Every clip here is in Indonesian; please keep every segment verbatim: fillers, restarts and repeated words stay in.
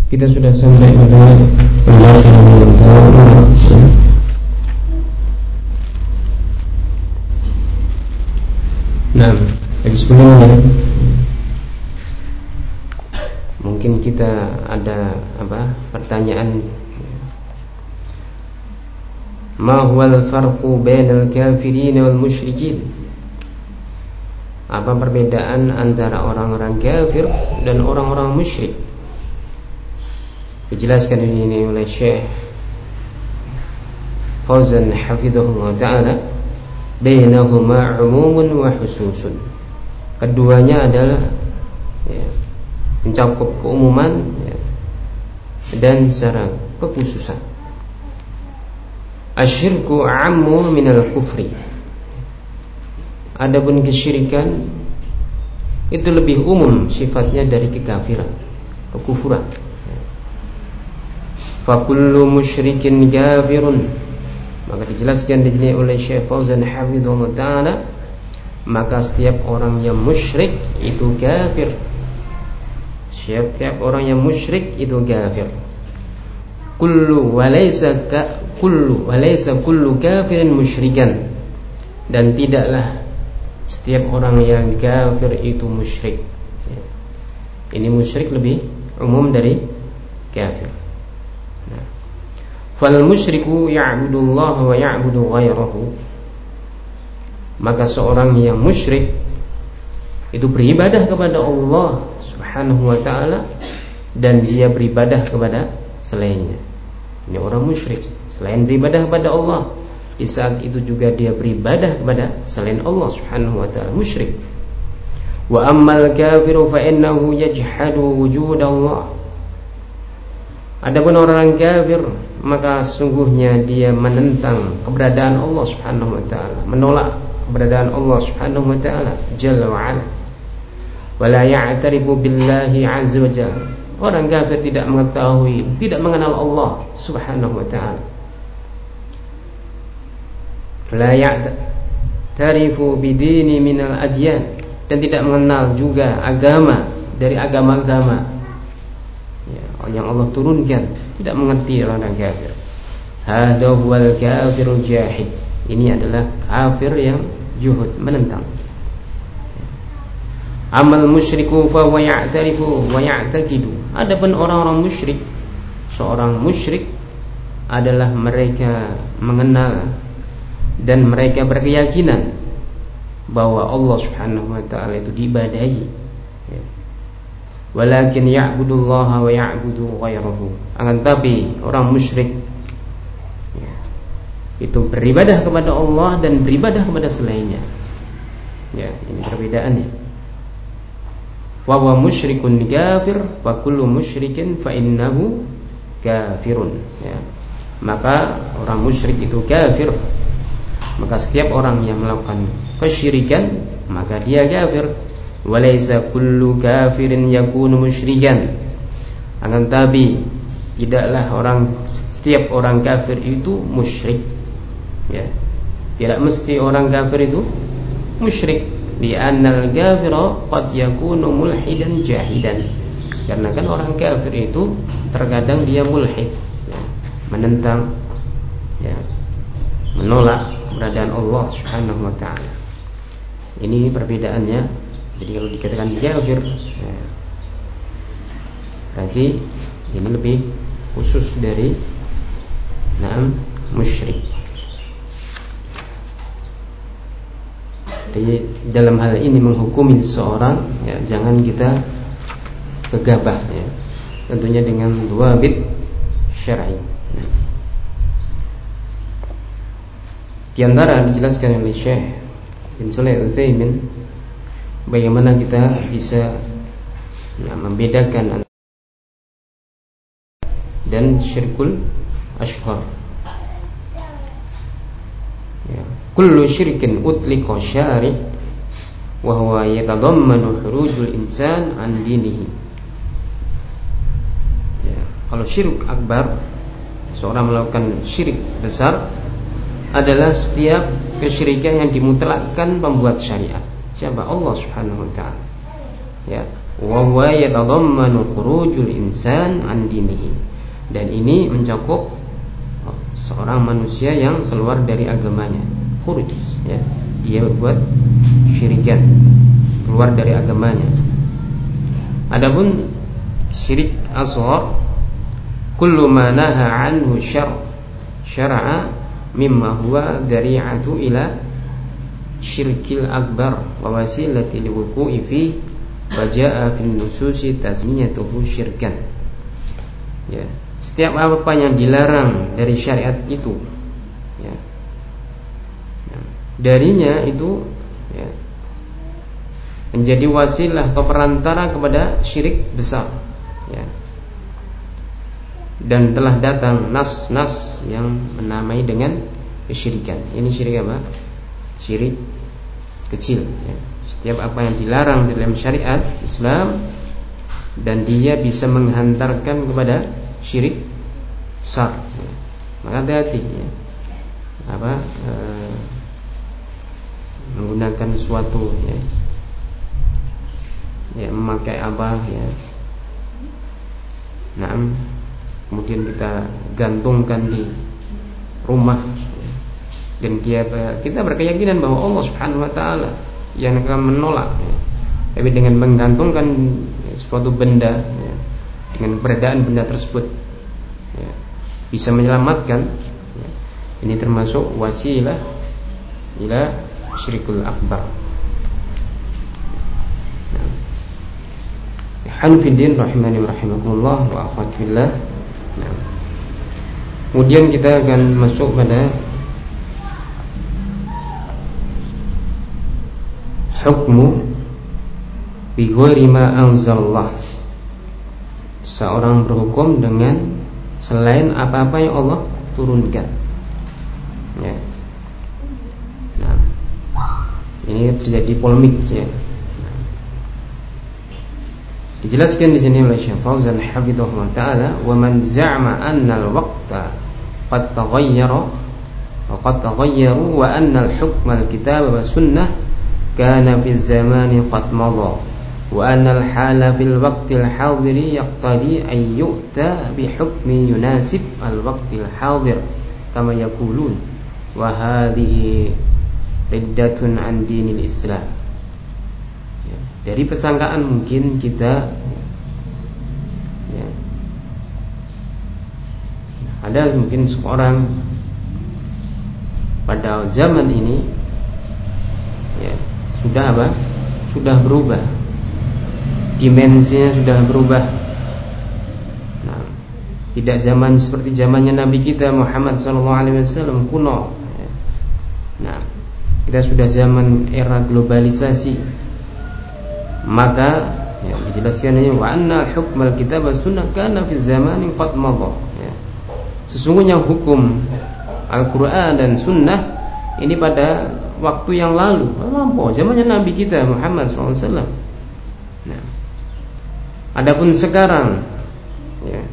Kita sudah sampai pada nah, jadi sebelumnya mungkin kita ada apa pertanyaan, ma huwal farqu bainal kafirin wal musyrikin? Apa perbedaan antara orang-orang kafir dan orang-orang musyrik? Dijelaskan ini oleh Syekh Fauzan hafizahullah ta'ala, bainahuma umumun wa khususun. Keduanya adalah ya, mencakup keumuman ya, dan secara kekhususan. Asyirku ammu minal kufri. Adapun kesyirikan itu lebih umum sifatnya dari kekafiran, kekufuran. Fakullu musyrikin kafirun. Maka dijelaskan di sini oleh Syekh Fauzan hafizahullah ta'ala, maka setiap orang yang musyrik itu kafir. Setiap orang yang musyrik itu kafir. Kullu walaysa ka kullu walaysa kullu kafirin musyrikan. Dan tidaklah setiap orang yang kafir itu musyrik. Ini musyrik lebih umum dari kafir. Nah, fal musyriku ya'budullaha wa ya'budu ghairahu. Maka seorang yang musyrik itu beribadah kepada Allah Subhanahu wa ta'ala dan dia beribadah kepada selainnya. Ini orang musyrik. Selain beribadah kepada Allah, di saat itu juga dia beribadah kepada selain Allah Subhanahu wa ta'ala, musyrik. Wa ammal kafiru fa innahu yajhadu wujud Allah. Adapun orang kafir, maka sungguhnya dia menentang keberadaan Allah Subhanahu wa ta'ala, menolak keberadaan Allah Subhanahu wa ta'ala jalla wa ala. Wa la ya'tarifu billahi azza wa jalla. Orang kafir tidak mengetahui, tidak mengenal Allah Subhanahu wa ta'ala. La ya'tarifu bidini minal adyan, dan tidak mengenal juga agama dari agama-agama yang Allah turunkan, tidak mengerti orang kafir. Hadza huwal kafirul jahid. Ini adalah kafir yang juhud, menentang. Amal musyriku fa huwa ya'tarifu wa ya'taqidu. Adapun orang-orang musyrik, seorang musyrik adalah mereka mengenal dan mereka berkeyakinan bahwa Allah Subhanahu wa ta'ala itu diibadahi. Walakin ya'budullaha wa ya'budu ghairahu. Akan tapi orang musyrik ya, itu beribadah kepada Allah dan beribadah kepada selainnya. Ya, ini perbedaannya. Wa huwa musyrikun kafir, fa kullu musyrikin fa innahu kafirun. Ya. Maka orang musyrik itu kafir. Maka setiap orang yang melakukan kesyirikan, maka dia kafir. Walaysa kullu kafirin yakunu musyrikan. Akan tapi tidaklah orang setiap orang kafir itu musyrik. Ya. Tidak mesti orang kafir itu musyrik. Li'annal kafira qad yakunu mulhidan jahidan. Karena kan orang kafir itu terkadang dia mulhid, ya, menentang, ya, menolak keberadaan Allah Subhanahu wa ta'ala. Ini perbedaannya. Jadi kalau dikatakan kafir, ya, berarti ini lebih khusus dari na'am musyrik. Jadi dalam hal ini menghukumi seseorang, ya, jangan kita gegabah, ya, tentunya dengan dhawabit syar'i. Nah, di antara dijelaskan oleh Syekh bin Shalih Al-Utsaimin bagaimana kita bisa nah, membedakan dan syirkul ashghar. Ya, kullu syirkin utliqa syari' wa huwa yatadammanu khurujul insan an dinihi. Ya, kalau syirik akbar, seorang melakukan syirik besar, adalah setiap kesyirikan yang dimutlakkan pembuat syariat. Siapa? Allah Subhanahu wa ta'ala. Ya, wa huwa yatadammanu khurujul insan an dinihi, dan ini mencakup seorang manusia yang keluar dari agamanya, khuruj, ya, dia berbuat syirikan, keluar dari agamanya. Adapun syirik asghar, kullu ma naha anhu syar' syara'a mimma huwa dari'atu ila syirkil akbar wa wasilati liwuqu'i fi wa ja'a fil nususi tasmiyatuhu syirkan. Ya, setiap apa yang dilarang dari syariat itu, ya, nah, darinya itu, ya, menjadi wasilah atau perantara kepada syirik besar, ya. Dan telah datang nas-nas yang menamai dengan kesyirikan. Ini syirik apa? Syirik kecil, ya. Setiap apa yang dilarang dalam syariat Islam dan dia bisa menghantarkan kepada syirik besar, ya. Maka hati-hati, ya. Apa e, menggunakan sesuatu, ya, ya, memakai apa, ya, nah, kemudian kita gantungkan di rumah, ya. Dan kita, kita berkeyakinan bahwa Allah Subhanahu Wa Taala yang akan menolak, ya. Tapi dengan menggantungkan suatu benda, ya, dengan keberadaan benda tersebut, ya, bisa menyelamatkan, ya. Ini termasuk wasilah ila syirikul akbar. Hanfiddin rahimani rahimakumullah wa akhwatillah. Nah, kemudian kita akan masuk pada hukmu bi ghairi ma anzalallah. Seorang berhukum dengan selain apa-apa yang Allah turunkan, ya. Nah, ini terjadi polemik, ya. Dijelaskan di sini oleh Syekh Fauzan hafizahullah taala, wa man za'ama anna al-waqta qad taghayyara wa qad taghayyaru wa anna al-hukma al-kitab wa sunnah kana fi zamani qad madha wa anna al-hala fil waqti al-hadiri yaqtadi an yu'ta bi hukmi yunasib al-waqti al-hadir kama yaqulun wa hadhihi riddatun an dinil Islam. Dari persangkaan mungkin kita, ya, ada mungkin seorang pada zaman ini, ya, sudah apa? Sudah berubah, dimensinya sudah berubah. Nah, tidak zaman seperti zamannya Nabi kita Muhammad shallallahu alaihi wasallam kuno, ya. Nah, kita sudah zaman era globalisasi. Maka, ya, dijelaskan ini wa anna hukmal kitab was sunnah kana fi zamanin qad madha, ya. Sesungguhnya hukum Al-Qur'an dan sunnah ini pada waktu yang lalu, lampau, zamannya Nabi kita Muhammad shallallahu alaihi wasallam. Nah, adapun sekarang, ya,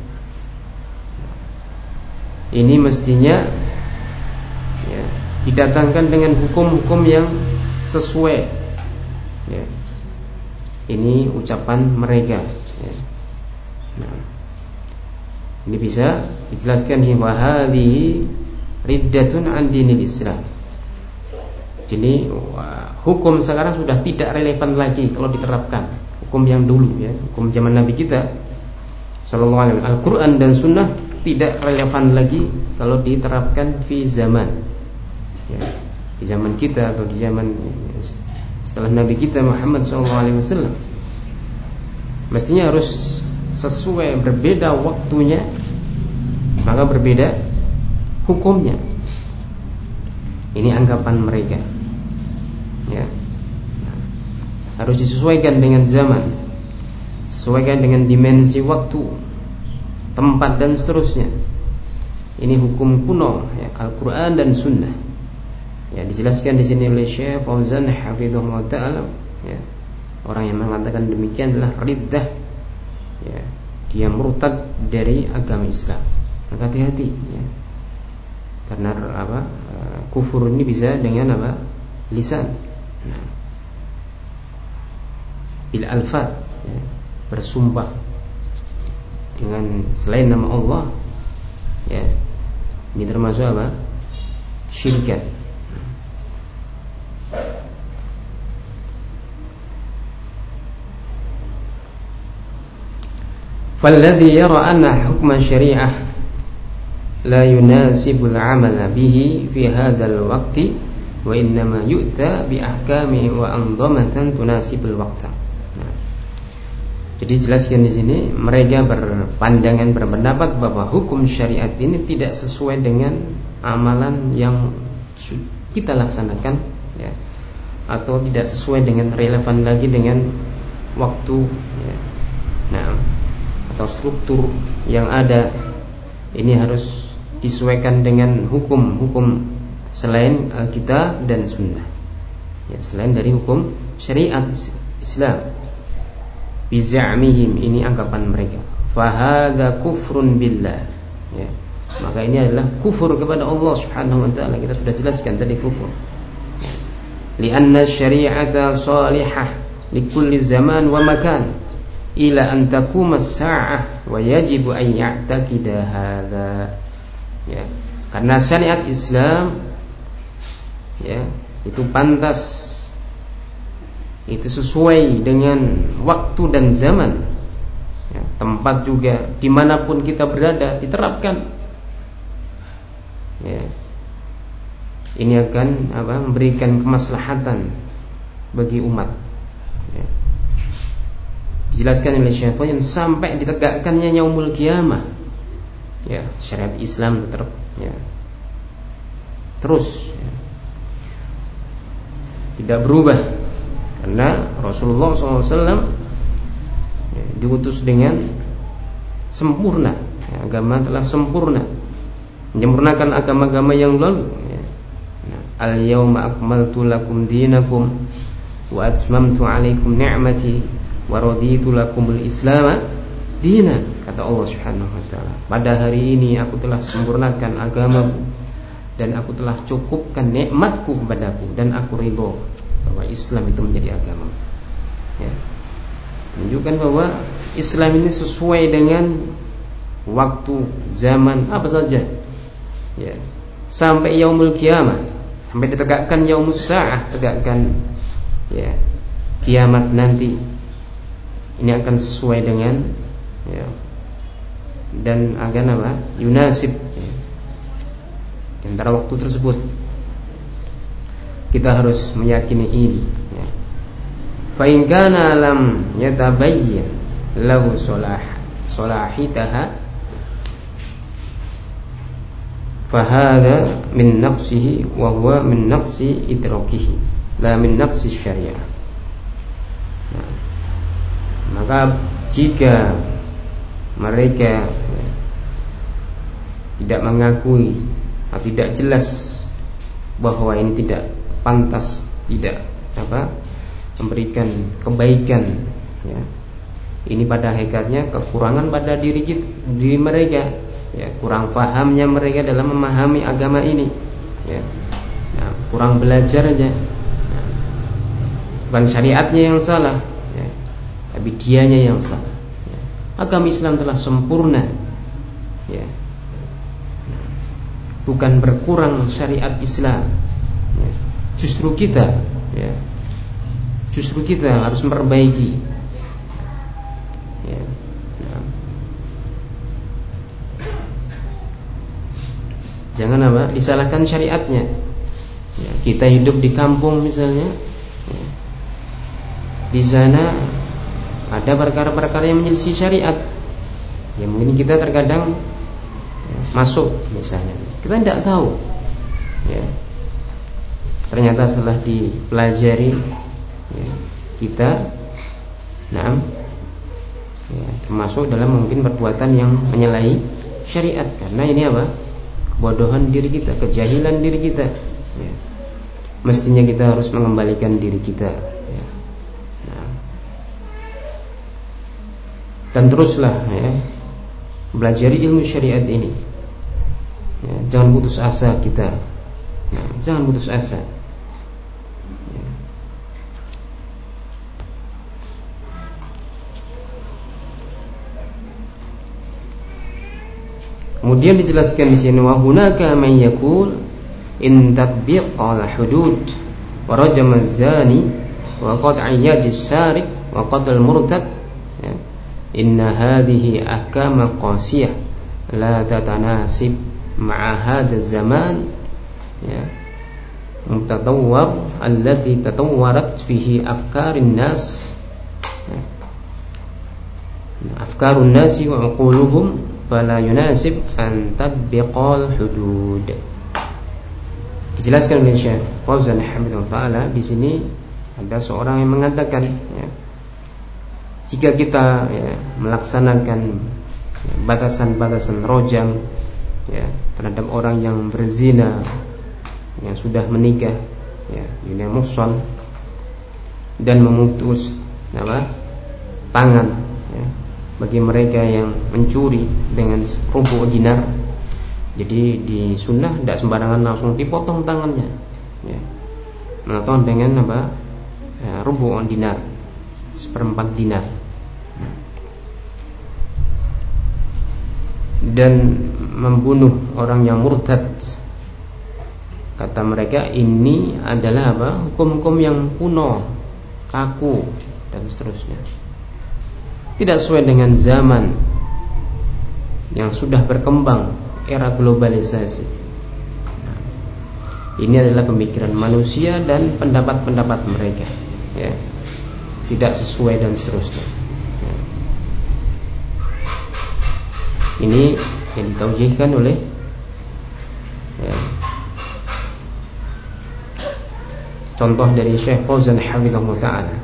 ini mestinya, ya, didatangkan dengan hukum-hukum yang sesuai, ya. Ini ucapan mereka, ya. Nah, ini bisa dijelaskan wa hadhihi riddatun an dinil Islam. Jadi hukum sekarang sudah tidak relevan lagi kalau diterapkan hukum yang dulu, ya, hukum zaman Nabi kita sallallahu alaihi wasallam. Al-Qur'an dan sunnah tidak relevan lagi kalau diterapkan fi zaman, ya, di zaman kita atau di zaman setelah Nabi kita Muhammad shallallahu alaihi wasallam. Mestinya harus sesuai, berbeda waktunya, maka berbeda hukumnya. Ini anggapan mereka, ya. Nah, harus disesuaikan dengan zaman, sesuaikan dengan dimensi waktu, tempat dan seterusnya. Ini hukum kuno, ya, Al-Quran dan Sunnah. Ya, dijelaskan di sini oleh Syekh Fauzan hafizahullah taala, ya. Orang yang mengatakan demikian adalah riddah, ya, dia murtad dari agama Islam. Maka hati-hati, ya. Karena apa? Kufur ini bisa dengan apa? Lisan. Nah, bil alfaz, ya, bersumpah dengan selain nama Allah, ya, ini termasuk apa? Syirikan. Falladhi yara anna hukma syari'ah la yunasibul amala bihi fi hadzal waqti wa innama yu'ta bi ahkami wa andhamatan tunasibul waqta. Nah, jadi jelaskan di sini mereka berpandangan berpendapat bahwa hukum syariat ini tidak sesuai dengan amalan yang kita laksanakan, ya, atau tidak sesuai dengan relevan lagi dengan waktu, ya. Nah, atau struktur yang ada ini harus disesuaikan dengan hukum-hukum selain Alkitab dan Sunnah, ya, selain dari hukum syariat Islam. Bizamihim, ini anggapan mereka. Fahadha kufrun billah, ya, maka ini adalah kufur kepada Allah Subhanahu wa taala. Kita sudah jelaskan tadi kufur. Lianna syari'ata salihah likulli zaman wa makan ila an taquma as-sa'ah wa yajibu an ya'taqida hadza, ya, karena syariat Islam, ya, itu pantas, itu sesuai dengan waktu dan zaman, ya, tempat juga, dimanapun kita berada diterapkan, ya. Ini akan apa? Memberikan kemaslahatan bagi umat, ya. Dijelaskan oleh Syafi'i sampai ditegakkannya yaumul qiyamah, ya, syariat Islam tetap, ya, terus, ya, tidak berubah, karena Rasulullah shallallahu alaihi wasallam, ya, diutus dengan sempurna, ya, agama telah sempurna, menyempurnakan agama-agama yang lalu, ya. Nah, al-yauma akmaltu lakum dinakum wa atmamtu alaikum ni'mati wa raditu lakumul Islam dinan, kata Allah Subhanahu wa taala. Pada hari ini aku telah sempurnakan agamaku dan aku telah cukupkan nikmatku kepadaku dan aku ridho bahwa Islam itu menjadi agama, ya. Menunjukkan bahwa Islam ini sesuai dengan waktu, zaman, apa saja, ya, sampai yaumul qiyamah, sampai ditegakkan yaumus sa'ah, tegakkan, ya, kiamat nanti. Ini akan sesuai dengan, ya, dan akan apa? Yunasib, ya, antara waktu tersebut. Kita harus meyakini ini, ya. Fa in kana lam yatabayyan lahu salah salahitaha fa hadha min naqsihi wa huwa min naqsi idrakihi la min naqsi syariah. Nah, maka jika mereka, ya, tidak mengakui atau tidak jelas bahwa ini tidak pantas, tidak apa memberikan kebaikan, ya, ini pada hakikatnya kekurangan pada diri kita, diri mereka, ya, kurang fahamnya mereka dalam memahami agama ini, ya. Nah, kurang belajar aja, nah, bukan syariatnya yang salah, ya, tapi dianya yang salah, ya. Agama Islam telah sempurna, ya, bukan berkurang syariat Islam, ya. Justru kita, ya, justru kita harus memperbaiki, ya. Nah, jangan apa disalahkan syariatnya, ya, kita hidup di kampung misalnya, ya, di sana ada perkara-perkara yang menyelisih syariat, ya, mungkin kita terkadang, ya, masuk misalnya, kita tidak tahu, ya, ternyata setelah dipelajari, ya, kita, nah, ya, termasuk dalam mungkin perbuatan yang menyalahi syariat, karena ini apa? Kebodohan diri kita, kejahilan diri kita, ya. Mestinya kita harus mengembalikan diri kita, ya. Nah, dan teruslah, ya, belajari ilmu syariat ini, ya, jangan putus asa kita, nah, jangan putus asa, ya. Kemudian dijelaskan di sini wa hunaka man yaqul in tatbiqal hudud wa rajam az-zani wa qat'i yadi as-sariq wa qatl murtad ya, inna hadhihi ahkam qasiyah la tatanasib ma'a hadha zaman ya mutatawwar allati tatawwarat fihi afkarin nas ya, afkarun nasi wa uquluhum fala yunasib an tatbiqal hudud. Dijelaskan oleh Syekh Fauzan Hamidullah Ta'ala di sini ada seorang yang mengatakan ya, jika kita ya, melaksanakan ya, batasan-batasan rojam ya, terhadap orang yang berzina yang sudah menikah ya, ini muhsan dan memutus apa tangan ya, bagi mereka yang mencuri dengan rubu dinar. Jadi di sunnah tidak sembarangan langsung dipotong tangannya ya. Menotong dengan apa ya, rubu dinar, seperempat dinar. Dan membunuh orang yang murtad, kata mereka ini adalah apa hukum-hukum yang kuno, kaku dan seterusnya, tidak sesuai dengan zaman yang sudah berkembang, era globalisasi. Nah, ini adalah pemikiran manusia dan pendapat-pendapat mereka ya, tidak sesuai dan seterusnya ya. Ini yang ditaujihkan oleh ya, contoh dari Syekh Fauzan Hafizahullah Ta'ala.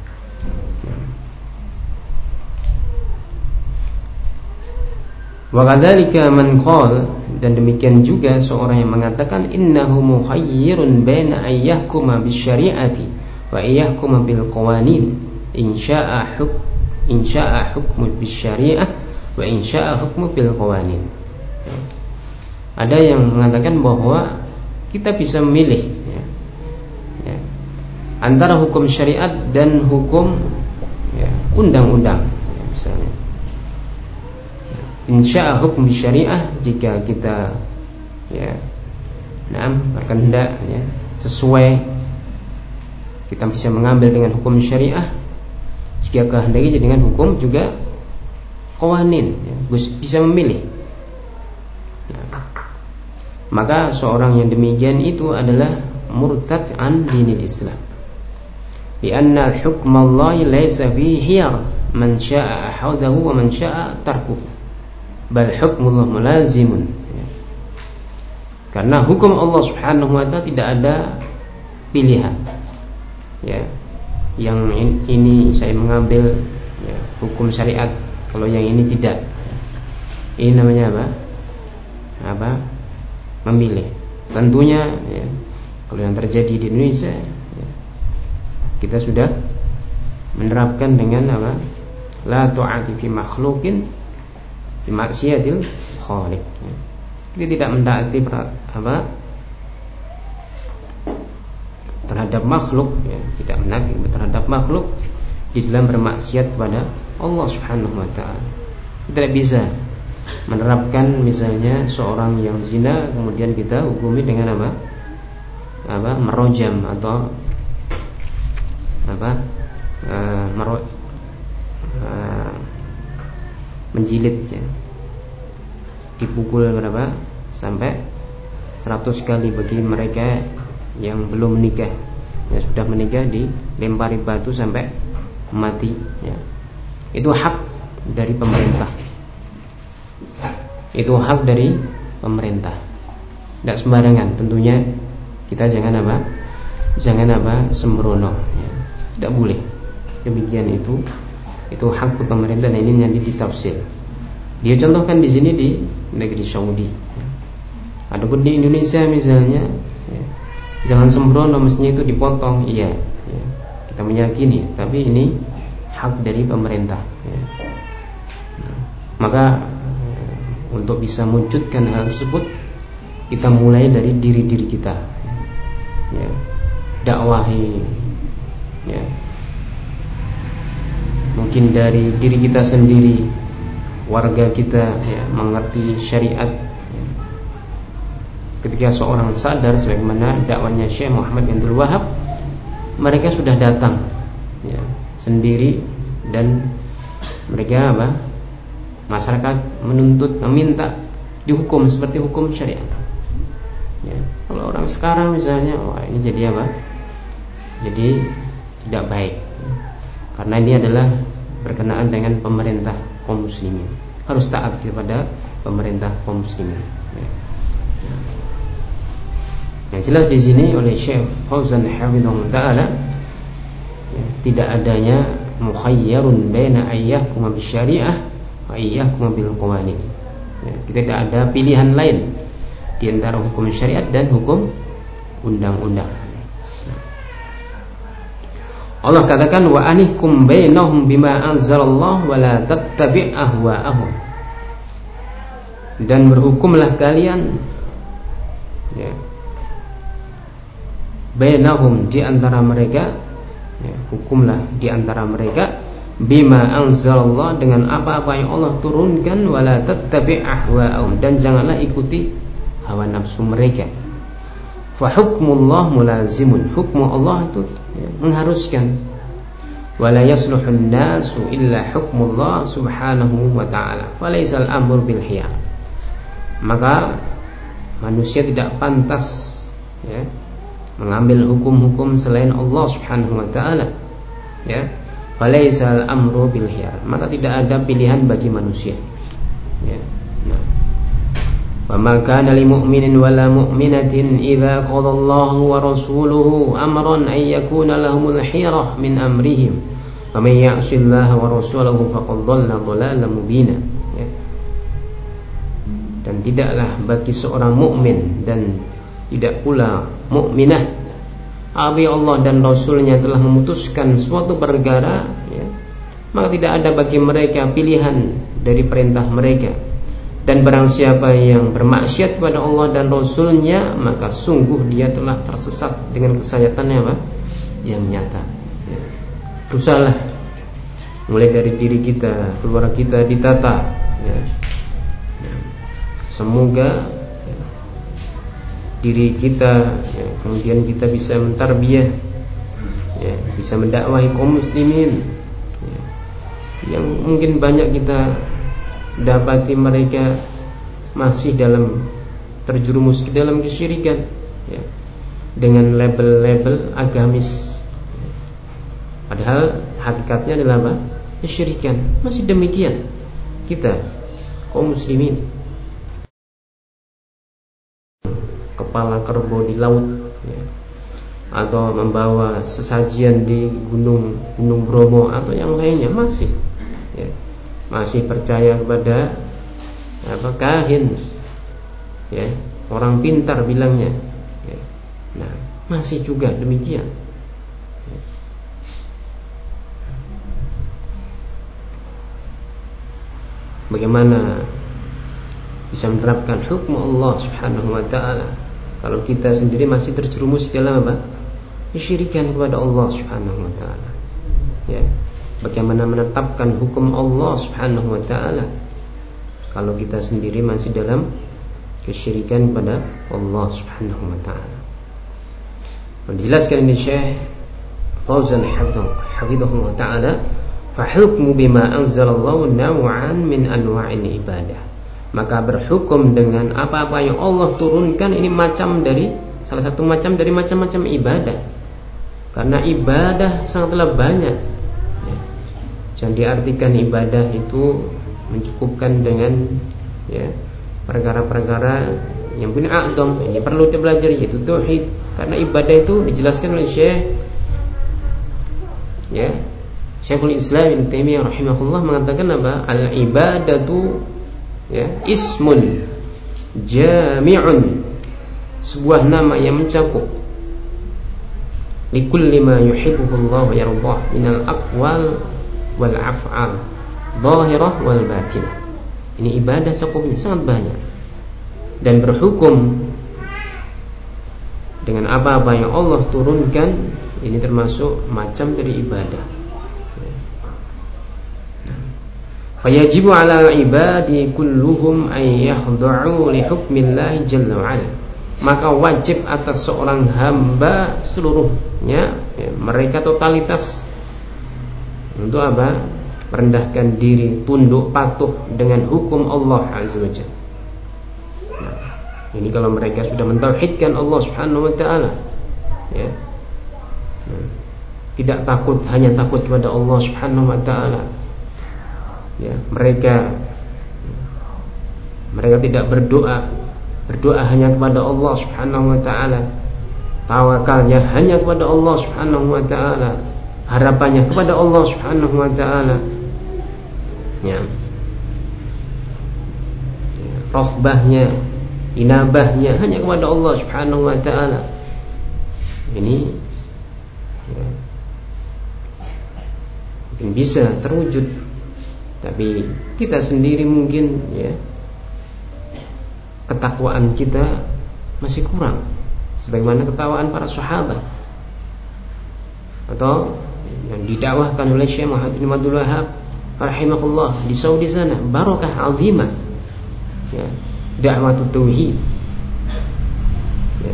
Wa kadzalika man qala, dan demikian juga seorang yang mengatakan innahu mukhayyirun baina ayyahkuma bisyari'ati wa ayyahkuma bil qawanin in syaa'a huk in syaa'a hukmu bisyari'ah wa in syaa'a hukmu bil qawanin. Ada yang mengatakan bahwa kita bisa memilih ya, ya, antara hukum syariat dan hukum ya, undang-undang ya, misalnya insya'a hukum syariah, jika kita ya nah, berkehendak ya, sesuai, kita bisa mengambil dengan hukum syariah. Jika kehendaki dengan hukum juga qawanin ya, bisa memilih. Nah, maka seorang yang demikian itu adalah murtad an dinil Islam. Lianna hukmallahi laysa fihi khiyar, man syaa'a ahadahu wa man syaa'a tarkuhu, bal hukmullah mulazimun ya. Karena hukum Allah Subhanahu wa ta'ala tidak ada pilihan ya. Yang ini saya mengambil ya, hukum syariat, kalau yang ini tidak. Ini namanya apa? Apa? Memilih. Tentunya ya, kalau yang terjadi di Indonesia ya, kita sudah menerapkan dengan apa? La tu'ati fi makhluqin maksiatil khaliq. Kita tidak mentaati apa terhadap makhluk ya, tidak menaati terhadap makhluk di dalam bermaksiat kepada Allah Subhanahu wa ta'ala. Tidak bisa menerapkan misalnya seorang yang zina kemudian kita hukumi dengan apa? Apa? Merojam atau apa? Uh, mero, uh, menjilid ya. Dipukul berapa? Sampai seratus kali bagi mereka yang belum menikah. Yang sudah menikah dilempari batu sampai mati ya. Itu hak dari pemerintah. Itu hak dari pemerintah. Tidak sembarangan, tentunya kita jangan apa? Jangan apa? Sembrono ya. Tidak boleh. Demikian itu itu hak pemerintah, dan ini yang ditafsir. Dia contohkan di sini di negeri Saudi. Adapun di Indonesia misalnya, ya, jangan sembrono, mestinya itu dipotong. Iya, ya, kita meyakini, tapi ini hak dari pemerintah. Ya. Maka untuk bisa mewujudkan hal tersebut, kita mulai dari diri-diri kita. Ya. Dakwahi. Ya. Mungkin dari diri kita sendiri warga kita ya, mengerti syariat ya. Ketika seorang sadar sebagaimana dakwanya Syekh Muhammad bin Abdul Wahab, mereka sudah datang ya, sendiri, dan mereka apa? Masyarakat menuntut, meminta dihukum seperti hukum syariat. Ya, kalau orang sekarang misalnya, wah ini jadi apa? Jadi tidak baik, karena ini adalah berkenaan dengan pemerintah kaum muslimin. Harus taat kepada pemerintah kaum muslimin. Ya. Yang jelas di sini oleh Syekh Fauzan hafizahullah taala ya, tidak adanya mukhayyarun baina ayyahkum bisyariah wa ayyahkum bil qawanin. Ya, tidak ada pilihan lain di antara hukum syariat dan hukum undang-undang. Allah katakan wa anihkum bainahum bima anzalallahu wa la tattabi' ahwa'ahum. Dan berhukumlah kalian ya, bainahum di antara mereka ya, hukumlah di antara mereka bima anzalallah dengan apa-apa yang Allah turunkan, wala tattabi' ahwa'ahum, dan janganlah ikuti hawa nafsu mereka. Fa hukmullah mulazimun, hukmu Allah itu ya, mengharuskan. Wala yasluhun nasu illa hukmullah subhanahu wa ta'ala falaisal amru bil khiyar. Maka manusia tidak pantas ya, mengambil hukum-hukum selain Allah subhanahu wa ta'ala ya, falaisal amru bil khiyar, maka tidak ada pilihan bagi manusia ya. Nah, wa ma kana lil mu'minin wala mu'minatin idza qada Allahu wa rasuluhu amran ay yakuna lahumul khiyarah min amrihim wa may ya'sillaha wa rasulahu faqad dhalla dhalalan mubina ya. Dan tidaklah bagi seorang mukmin dan tidak pula mukminah apabila Allah dan Rasulnya telah memutuskan suatu perkara ya, maka tidak ada bagi mereka pilihan dari perintah mereka. Dan barang siapa yang bermaksiat kepada Allah dan Rasulnya, maka sungguh dia telah tersesat dengan kesayatannya apa? Yang nyata ya. Berusahalah mulai dari diri kita, keluarga kita ditata ya. Semoga ya, diri kita ya, kemudian kita bisa mentarbiyah ya, bisa mendakwahi kaum muslimin ya, yang mungkin banyak kita dapati mereka masih dalam terjerumus ke dalam kesyirikan ya, dengan label-label agamis ya. Padahal hakikatnya adalah apa? Kesyirikan. Masih demikian kita kaum muslimin, kepala kerbau di laut ya, atau membawa sesajian di gunung gunung Bromo atau yang lainnya, masih ya, masih percaya kepada apa, kahin ya, orang pintar bilangnya ya. Nah, masih juga demikian ya. Bagaimana bisa menerapkan hukum Allah subhanahu wa ta'ala kalau kita sendiri masih terjerumus dalam apa? Kesyirikan kepada Allah subhanahu wa ta'ala ya. Bagaimana menetapkan hukum Allah subhanahu wa ta'ala kalau kita sendiri masih dalam kesyirikan kepada Allah subhanahu wa ta'ala. Dijelaskan oleh Syekh Fauzan hafizahullah ta'ala, fa hukmu bima anzalallahu naw'an min anwa'il ibadah, maka berhukum dengan apa-apa yang Allah turunkan ini macam dari salah satu macam dari macam-macam ibadah. Karena ibadah sangatlah banyak ya. Jangan diartikan ibadah itu mencukupkan dengan ya, perkara-perkara yang punya a'dham. Ini perlu dipelajari, yaitu tauhid. Karena ibadah itu dijelaskan oleh Syekh ya, Syekhul Islam Ibnu Taimiyah rahimahullah mengatakan apa? Al ibadatu ya, ismun jami'un, sebuah nama yang mencakup likulli ma yuhibbuhu Allah wa yardah minal aqwal wal af'al zahirah wal batinah. Ini ibadah cukupnya sangat banyak, dan berhukum dengan apa-apa yang Allah turunkan ini termasuk macam dari ibadah. Fayajibu 'ala ibadi kulluhum ay yakhda'u li hukmillahi jalla wa 'ala. Maka wajib atas seorang hamba seluruhnya, ya, mereka totalitas untuk apa? Merendahkan diri, tunduk patuh dengan hukum Allah Azza wa Jalla. Nah, ini kalau mereka sudah mentauhidkan Allah Subhanahu wa taala, ya. Nah, tidak takut, hanya takut kepada Allah Subhanahu wa taala. Ya, mereka mereka tidak berdoa, berdoa hanya kepada Allah Subhanahu wa taala. Tawakalnya hanya kepada Allah Subhanahu wa taala. Harapannya kepada Allah Subhanahu wa taala. Ya. Rohbahnya, inabahnya hanya kepada Allah Subhanahu wa taala. Ini, ya, mungkin bisa terwujud, tapi kita sendiri mungkin, ya, ketakwaan kita masih kurang sebagaimana ketakwaan para sahabat atau yang didakwahkan oleh Syekh Muhammad bin Abdul Wahhab rahimahullah di Saudi sana, barokah azimah, ya, dakwah tauhid, ya.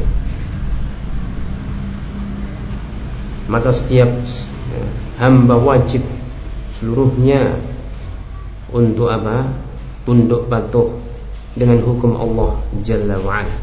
Maka setiap, ya, hamba wajib seluruhnya untuk apa? Tunduk patuh dengan hukum Allah Jalla wa'ala.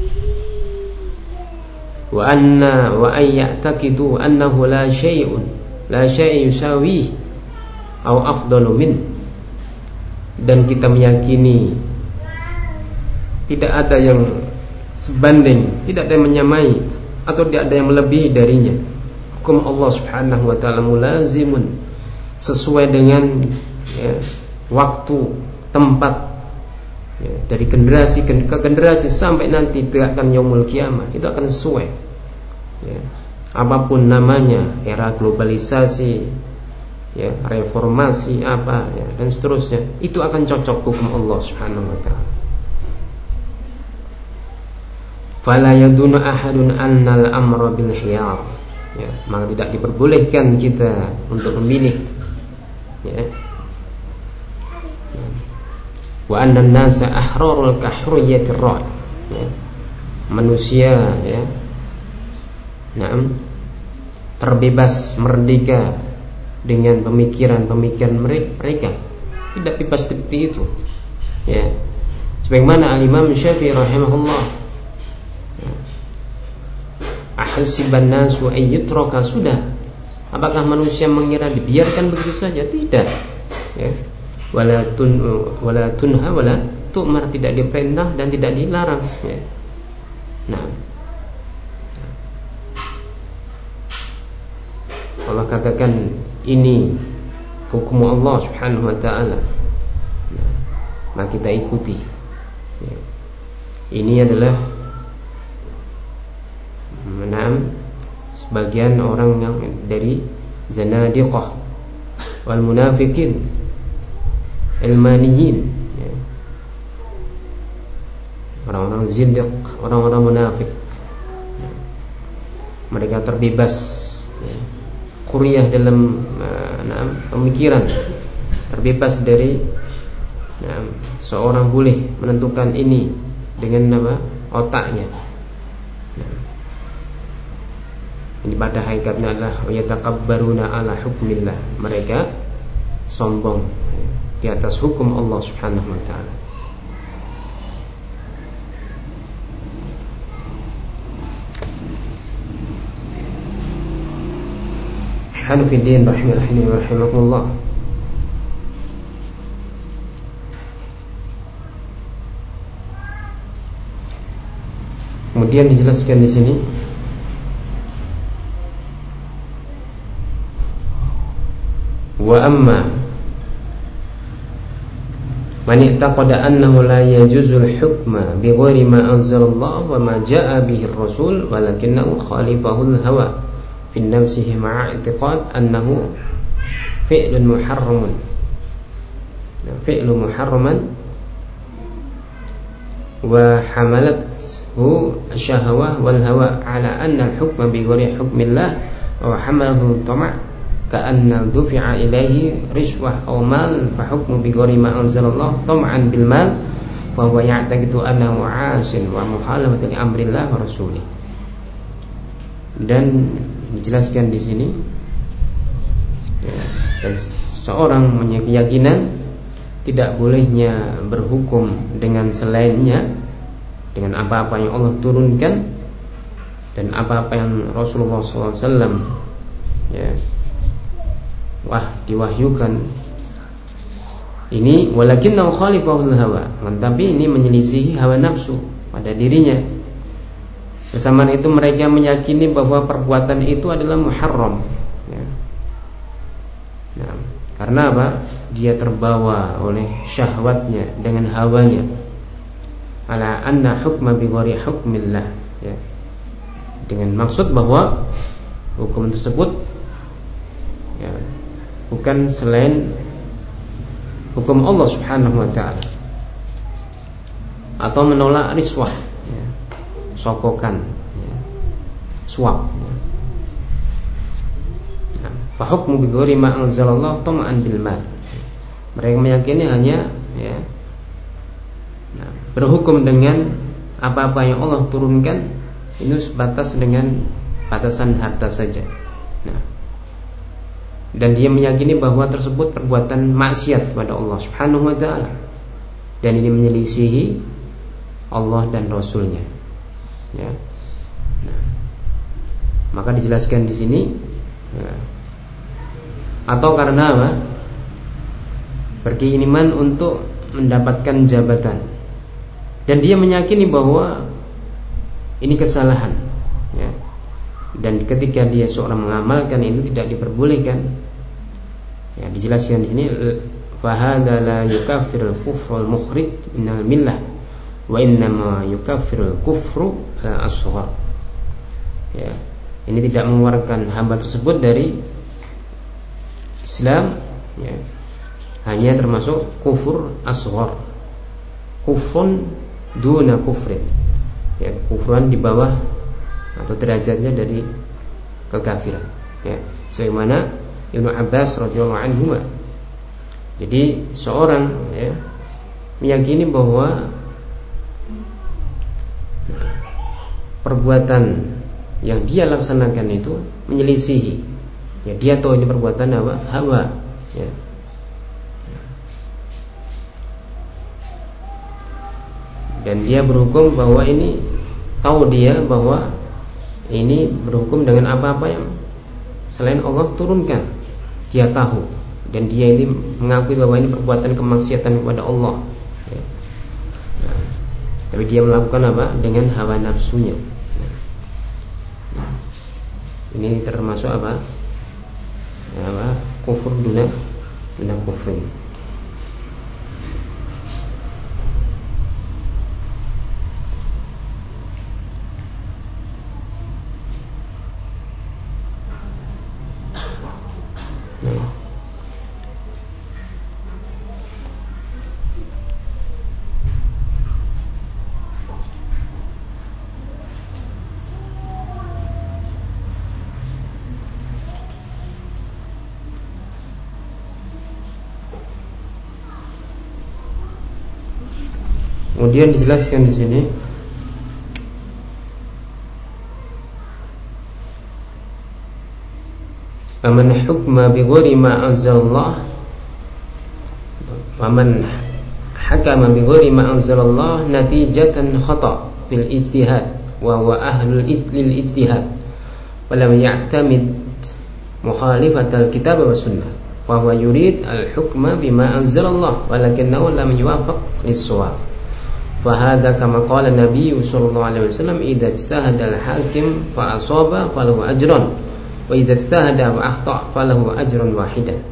Wa anna wa ayyataqidu annahu la syai'un la syai'un yusawih au afdalu min. Dan kita meyakini tidak ada yang sebanding, tidak ada yang menyamai atau tidak ada yang melebihi darinya. Hukum Allah Subhanahu wa taala mulazimun, sesuai dengan, ya, waktu, tempat, ya, dari generasi ke generasi sampai nanti tegakkan yaumul kiamah, itu akan sesuai, ya. Apapun namanya, era globalisasi, ya, reformasi apa, ya, dan seterusnya, itu akan cocok hukum Allah Subhanahu wa taala. Fala yadunu ahadun annal amra bil khiyar, ya, maka tidak diperbolehkan kita untuk memilih, ya. Wa anna an-nasa ahrarul kahriyatir ra', ya. Manusia, ya, nah, terbebas, merdeka dengan pemikiran-pemikiran mereka. Tidak bebas seperti itu, ya. Sebagaimana Al-Imam Syafi'i rahimahullah, ya, ahasiban nasu ay yutraka, sudah, apakah manusia mengira dibiarkan begitu saja? Tidak, ya. Wala tun wala tunha wala tu'mar, tidak diperintah dan tidak dilarang, ya. Nah, Allah katakan ini hukum Allah Subhanahu wa taala, nah, maka kita ikuti, ya. Ini adalah menam sebagian orang yang dari zanadiqah wal munafikin ilmaniyin, ya. Orang-orang zindiq, orang-orang munafik, ya. Mereka terbebas, ya, kuryah dalam uh, nah, pemikiran, terbebas dari, nah, seorang boleh menentukan ini dengan apa? Otaknya. Nah, ini pada hakikatnya adalah yatakabbaruna ala hukmillah, mereka sombong, ya, di atas hukum Allah Subhanahu wa taala. Hanafiddin rahimahullah rahimahullah. Kemudian dijelaskan di sini, wa amma man i'taqada annahu la yajuzul hukma bighairi ma anzalallahu wa ma jaa'a bihi ar-rasul walakinahu khalifahu al-hawa fi nafsihi ma'a i'tiqad annahu fi'lun muharramun fi'lu muharraman wa hamalathu asyahawah wal hawa ala anna al-hukma bighairi hukmillah wa hamalahu tama' ka'anna dufi'a ilaihi rishwah aw mal fa hukmu bi ghairi ma anzalallah tam'an bil mal fa huwa ya'taqidu annahu 'asin wa mukhalafatan li amrillah wa rasulih. Dan dijelaskan di sini ya, dan seorang punya keyakinan tidak bolehnya berhukum dengan selainnya, dengan apa-apa yang Allah turunkan dan apa-apa yang Rasulullah shallallahu alaihi wasallam ya wah diwahyukan. Ini walakinnahu khalifahul hawa, tapi ini menyelisihi hawa nafsu pada dirinya. Bersamaan itu mereka meyakini bahwa perbuatan itu adalah muharram ya. Nah, karena apa? Dia terbawa oleh syahwatnya dengan hawanya. Ala anna hukma bi ghairi hukmillah ya. Dengan maksud bahwa hukum tersebut ya, bukan selain hukum Allah Subhanahu wa taala, atau menolak riswah ya, sokokan ya, suap ya. Nah, fa hukmu bi ghairi ma anzalallah tam'an bil mal. Mereka meyakini hanya ya, nah, berhukum dengan apa-apa yang Allah turunkan itu sebatas dengan batasan harta saja. Nah, dan dia meyakini bahwa tersebut perbuatan maksiat kepada Allah Subhanahu wa taala, dan ini menyelisihi Allah dan Rasulnya ya. Nah, maka dijelaskan di sini ya, atau karena apa? Berkeinginan untuk mendapatkan jabatan, dan dia meyakini bahwa ini kesalahan ya. Dan ketika dia seorang mengamalkan itu tidak diperbolehkan ya, dijelaskan di sini fa hadza la yukaffirul kufrul mukhrij minal millah wa innama yukaffirul kufru al-asghar ya. Ini tidak mengeluarkan hamba tersebut dari Islam ya, hanya termasuk kufur asghar, kufrun duna kufrin ya, kufuran di bawah atau derajatnya dari kekafiran ya, sebagaimana Ibnu Abbas radhiyallahu anhu. Jadi seorang ya, meyakini bahwa perbuatan yang dia laksanakan itu menyelisihi ya, dia tahu ini perbuatan apa? Hawa ya. Dan dia berhukum bahwa ini, tahu dia bahwa ini berhukum dengan apa-apa yang selain Allah turunkan. Dia tahu, dan dia ini mengakui bahwa ini perbuatan kemaksiatan kepada Allah ya. Nah, tapi dia melakukan apa? Dengan hawa nafsunya. Nah, ini termasuk apa? Apa? Kufur duna duna kufrin. Kemudian dijelaskan di sini aman hukma bi ghairi ma anzalallah wa man hakama bi ghairi ma anzalallah natijatan khata fil ijtihad wa huwa ahlul lil ijtihad wa lam ya'tamid mukhalifat al-kitab wa sunnah fa huwa yurid al-hukma bima anzalallah walakinnahu lam yuwafaq lis-shawab. Fahada kama qala Nabi sallallahu alaihi wasallam idza ijtahada al-hakim fa asaba falahu ajrun wa idza ijtahada wa akhta falahu ajrun wahidan.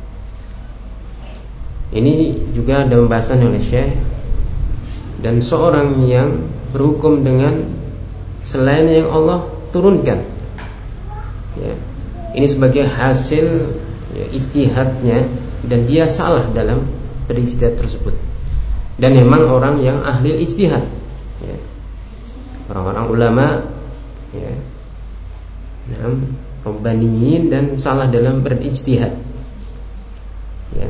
Ini juga ada pembahasan oleh Syekh, dan seorang yang berhukum dengan selain yang Allah turunkan ya, ini sebagai hasil ya, ijtihadnya, dan dia salah dalam berijtihad tersebut. Dan memang orang yang ahli ijtihad ya, orang-orang ulama ya, nah, Rabbaniyin dan salah dalam berijtihad, ya.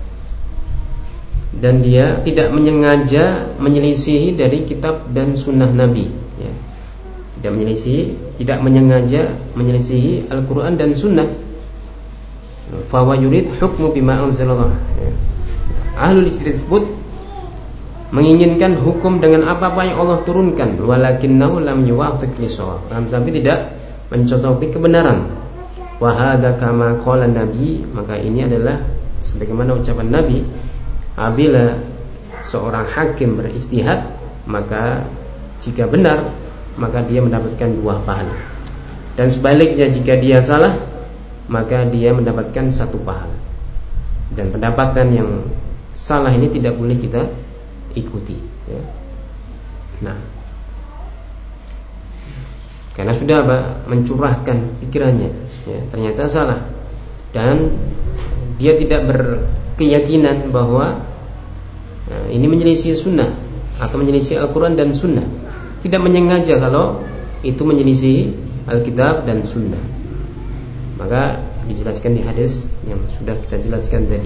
Dan dia tidak menyengaja menyelisihi dari kitab dan sunnah Nabi, ya. Tidak menyelisihi, tidak menyengaja menyelisihi Al-Quran dan sunnah. Fawa yurid hukmu bima anzalallah, ya. Ahlul ijtihad tersebut menginginkan hukum dengan apa-apa yang Allah turunkan, walakinnahu lam yuwafiq lis-shawab, tapi tidak mencocoki kebenaran. Wa hadza kama qala Nabi, maka ini adalah sebagaimana ucapan Nabi, apabila seorang hakim berijtihad, maka jika benar maka dia mendapatkan dua pahala, dan sebaliknya jika dia salah maka dia mendapatkan satu pahala. Dan pendapatan yang salah ini tidak boleh kita ikuti, ya. Nah, karena sudah apa, mencurahkan pikirannya, ya, ternyata salah, dan dia tidak berkeyakinan bahwa ya, ini menyelisih sunnah atau menyelisih Al-Quran dan sunnah, tidak menyengaja kalau itu menyelisih Alkitab dan sunnah, maka dijelaskan di hadis yang sudah kita jelaskan tadi.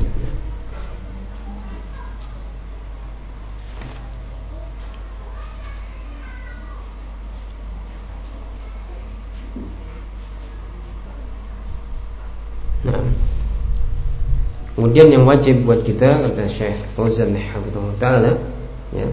Nah, kemudian yang wajib buat kita, kata Syekh Fauzan hafizahullah taala, ya,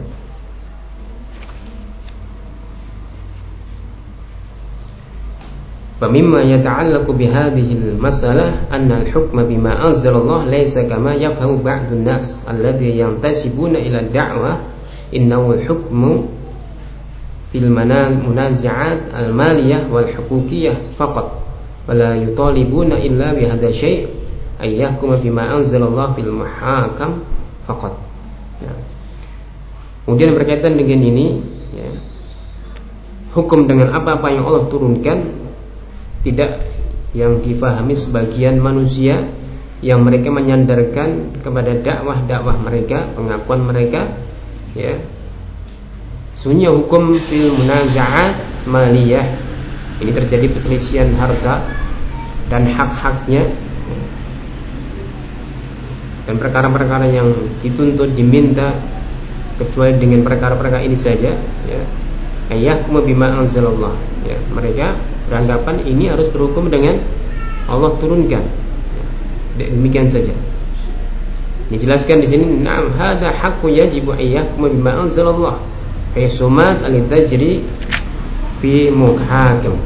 Famimma yata'allaqu bihadhihi al-mas'alah anna al-hukma bima anzalallah laysa kama yafhamu ba'dun nas alladhi yantasibuna ila ad-da'wah innahu al-hukmu fil munazi'at al-maliyah wal huquqiyah faqat wa la yutalibuna illa bi hadha syai' ay yahkuma bima anzalallah fil muhakam faqat. Ya. Kemudian berkaitan dengan ini, ya, hukum dengan apa-apa yang Allah turunkan tidak yang difahami sebagian manusia yang mereka menyandarkan kepada dakwah-dakwah mereka, pengakuan mereka, ya. Sunnya hukum fil munazaat maliyah, ini terjadi perselisihan harta dan hak-haknya, dan perkara-perkara yang dituntut diminta kecuali dengan perkara-perkara ini saja, ya. Ayahkum bima anzalallah, ya. Mereka beranggapan ini harus berhukum dengan Allah turunkan, ya. Demikian saja. Dijelaskan di sini, na'am hadza haqqu yajibu ayyakum bima anzalallah ay sumat al-tajri fi muhakam.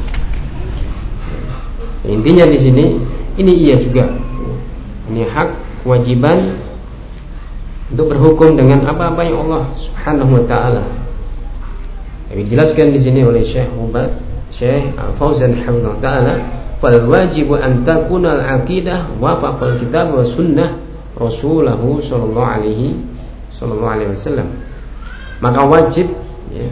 Intinya di sini ini iya juga, ini hak kewajiban untuk berhukum dengan apa-apa yang Allah Subhanahu wa taala. Tapi dijelaskan di sini oleh Syekh Ubad Syekh Fauzan hafizahullah taala, fal wajibu an takuna al-aqidah wafaqal kitab wa sunnah rasulahu sallallahu alaihi sallallahu alaihi wasallam. Maka wajib, ya,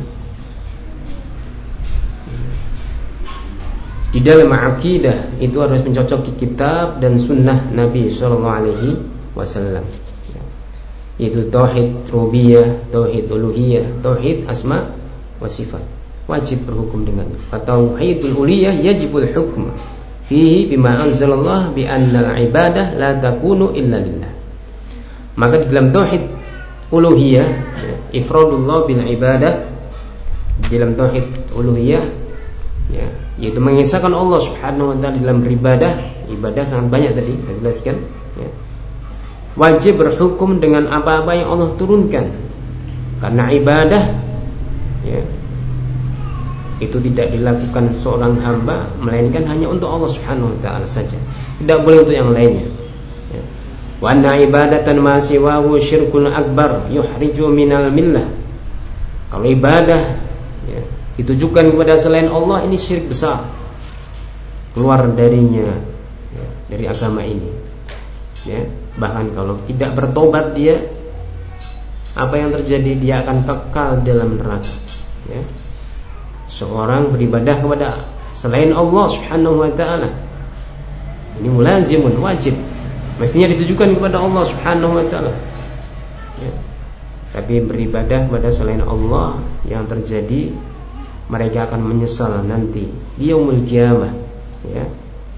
di dalam akidah itu harus mencocoki kitab dan sunnah Nabi sallallahu alaihi wasallam, ya. Itu tauhid rububiyah, tauhid uluhiyah, tauhid asma wa sifat, wajib berhukum dengannya. Tauhidul uluhiyah yajibul hukm fihi bima anzalallah bi anna al-ibadah la takunu illa lillah. Maka di dalam tauhid uluhiyah, ya, ifradullah bil ibadah, di dalam tauhid uluhiyah, ya, yaitu mengesahkan Allah Subhanahu wa taala dalam beribadah. Ibadah sangat banyak tadi kita jelaskan, ya. Wajib berhukum dengan apa-apa yang Allah turunkan, karena ibadah, ya, itu tidak dilakukan seorang hamba melainkan hanya untuk Allah Subhanahu wa taala saja, tidak boleh untuk yang lainnya, ya. Wa anna ibadatan ma siwahu syirkun akbar yuhriju minal millah. Kalau ibadah, ya, ditujukan kepada selain Allah, ini syirik besar, keluar darinya, ya, dari agama ini, ya. Bahkan kalau tidak bertobat dia, apa yang terjadi? Dia akan kekal dalam neraka, ya. Seorang beribadah kepada selain Allah Subhanahu wa taala, ini mulazimun, wajib, mestinya ditujukan kepada Allah Subhanahu wa taala, ya. Tapi beribadah kepada selain Allah, yang terjadi mereka akan menyesal nanti di yaumul qiyamah, ya.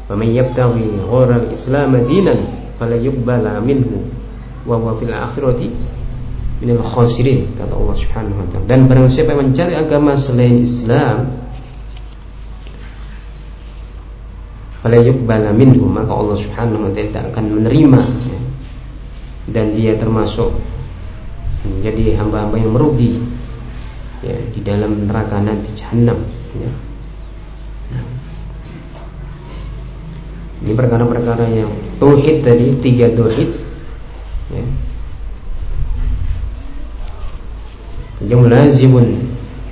"Wa may yabtaghi ghairal Islam dinan fala yuqbala minhu wa huwa fil akhirati minal khasirin," kata Allah Subhanahu wa taala. Dan barang siapa yang mencari agama selain Islam, fala yuqbala minhu, maka Allah Subhanahu wa taala tidak akan menerima, ya. Dan dia termasuk menjadi hamba-hamba yang merugi, ya, di dalam neraka nanti jahanam, ya. Nah, ini perkara-perkara yang tauhid tadi, tiga tauhid, ya, yang lazimun,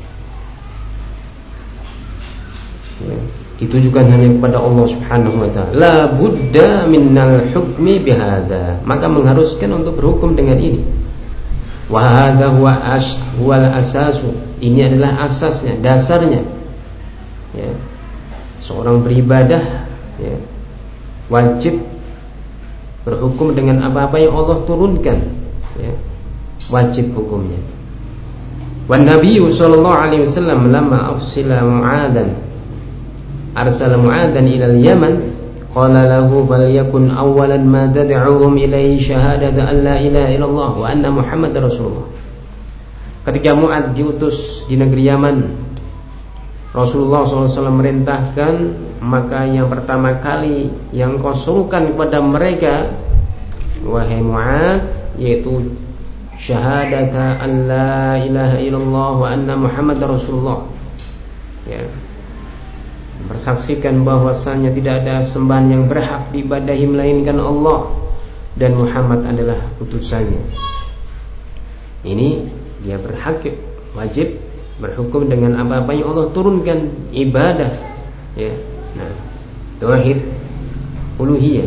ya, ditujukan hanya kepada Allah Subhanahu wa taala. La budda minnal hukmi bihadza, maka mengharuskan untuk berhukum dengan ini. Wa hadza huwa as huwal asasu, ini adalah asasnya, dasarnya, ya. Seorang beribadah, ya, wajib berhukum dengan apa-apa yang Allah turunkan, ya. Wajib hukumnya. Wan Nabiyyu sallallahu alaihi wasallam lamma afsila Mu'adzan arsala Mu'adzan ila al-Yaman qala lahu falyakun awwalan ma tad'uhum ilaihi syahadatu an la ilaha illallah wa anna Muhammadar Rasulullah. Ketika Mu'adz diutus di negeri Yaman, Rasulullah shallallahu alaihi wasallam merintahkan, maka yang pertama kali yang kau serukan kepada mereka, wahai Mu'adz, yaitu syahadata an la ilaha illallah wa anna Muhammadar Rasulullah, ya, bersaksikan bahwasanya tidak ada sembahan yang berhak diibadahi melainkan Allah dan Muhammad adalah utusannya. Ini dia berhak, wajib berhukum dengan apa-apa yang Allah turunkan, ibadah, ya. Nah, tauhid uluhiyah.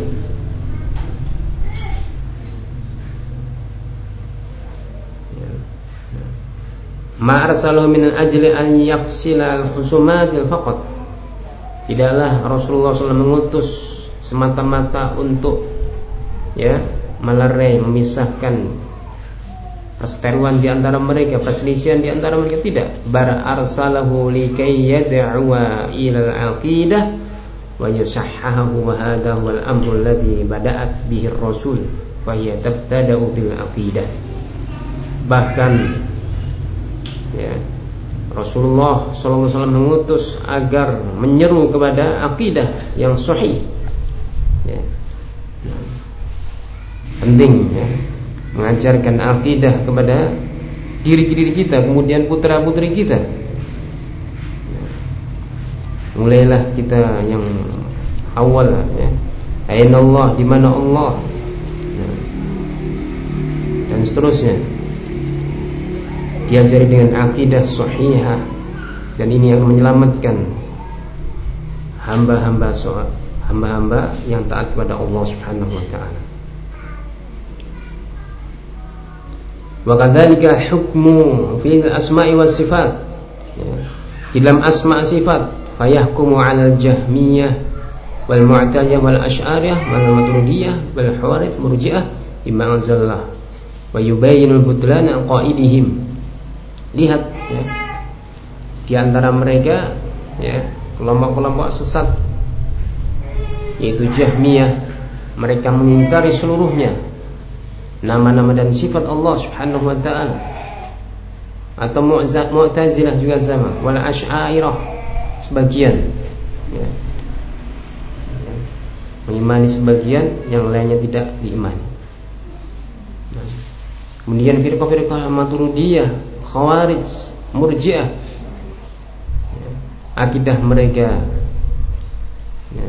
Ya. Nah. Ma arsalahu min ajli an yafsila al-khusumatil faqat. Tidaklah Rasulullah shallallahu alaihi wasallam mengutus semata-mata untuk, ya, melerai, memisahkan perseteruan di antara mereka, perselisihan di antara mereka, tidak. Bar arsalahu likay yad'uwa ila al-aqidah wa yusahhahu, wa hadha huwa al-amru alladhi bada'at bihi ar-rasul fa hiya tabtada'u bil aqidah. Bahkan, ya, Rasulullah shallallahu alaihi wasallam mengutus agar menyeru kepada akidah yang sahih, ya. Penting, ya, mengajarkan akidah kepada diri-diri kita, kemudian putra-putri kita. Mulailah kita yang awal, ya. Aina Allah, di mana Allah, ya. Dan seterusnya. Diajari dengan akidah sahihah, dan ini akan menyelamatkan hamba-hamba soal, hamba-hamba yang taat kepada Allah Subhanahu wa taala. Wa kadzalika hukmu fil asma'i was sifat, ya. Di dalam asma' sifat, fayahkumu 'alal jahmiyah wal mu'tazilah wal asy'ariyah wal maturidiyah wal khawarij murji'ah bima anzalallah wa yubayyinul butlana qaidihim. Lihat, ya, di antara mereka, ya, kelompok-kelompok sesat, yaitu Jahmiyah, mereka mengingkari seluruhnya nama-nama dan sifat Allah Subhanahu wa taala. Atau Mu'tazilah juga sama, wal Asy'ariyah sebagian, ya, ya, mengimani sebagian, yang lainnya tidak diimani. Nah, kemudian firqah-firqah Maturidiyah, Khawarij, Murji'ah, ya, akidah mereka, ya,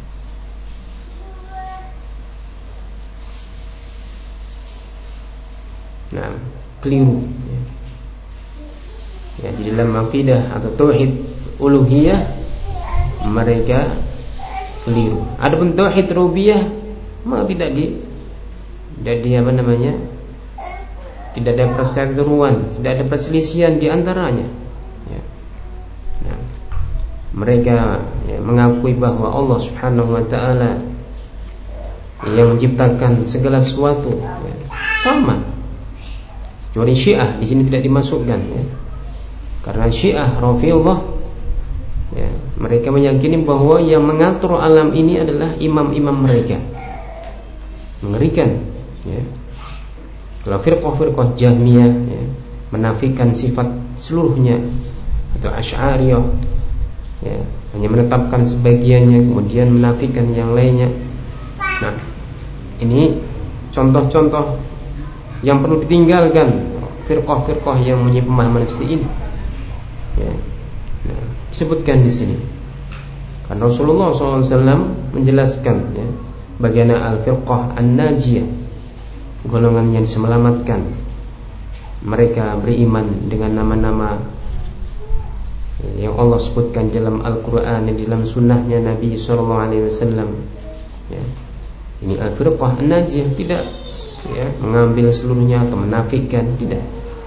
nah, keliru, ya. Ya, di dalam akidah atau tauhid uluhiyah mereka keliru. Adapun tauhid rububiyah maka tidak di tidak di apa namanya? Tidak ada perseteruan, tidak ada perselisihan di antaranya, ya. Nah, mereka, ya, mengakui bahwa Allah Subhanahu wa taala yang menciptakan segala sesuatu, ya, sama. Kecuali Syiah di sini tidak dimasukkan, ya. Karena Syiah Rafidhah, ya, Mereka meyakini bahwa yang mengatur alam ini adalah imam-imam mereka. Mengerikan, ya. Kalau firqah-firqah Jahmiyah, ya, menafikan sifat seluruhnya, atau Asy'ariyah, ya, hanya menetapkan sebagiannya kemudian menafikan yang lainnya. Nah, ini contoh-contoh yang perlu ditinggalkan firqah-firqah yang mempunyai pemahaman seperti ini, ya. Nah, disebutkan di sini. Karena Rasulullah shallallahu alaihi wasallam menjelaskan, ya, bagaimana al-firqah an-najiyah, golongan yang diselamatkan. Mereka beriman dengan nama-nama yang Allah sebutkan dalam Al-Quran dan dalam sunnahnya Nabi shallallahu alaihi wasallam. Ya. Ini al-firqah an-najiyah, tidak, ya, mengambil seluruhnya atau menafikan, tidak.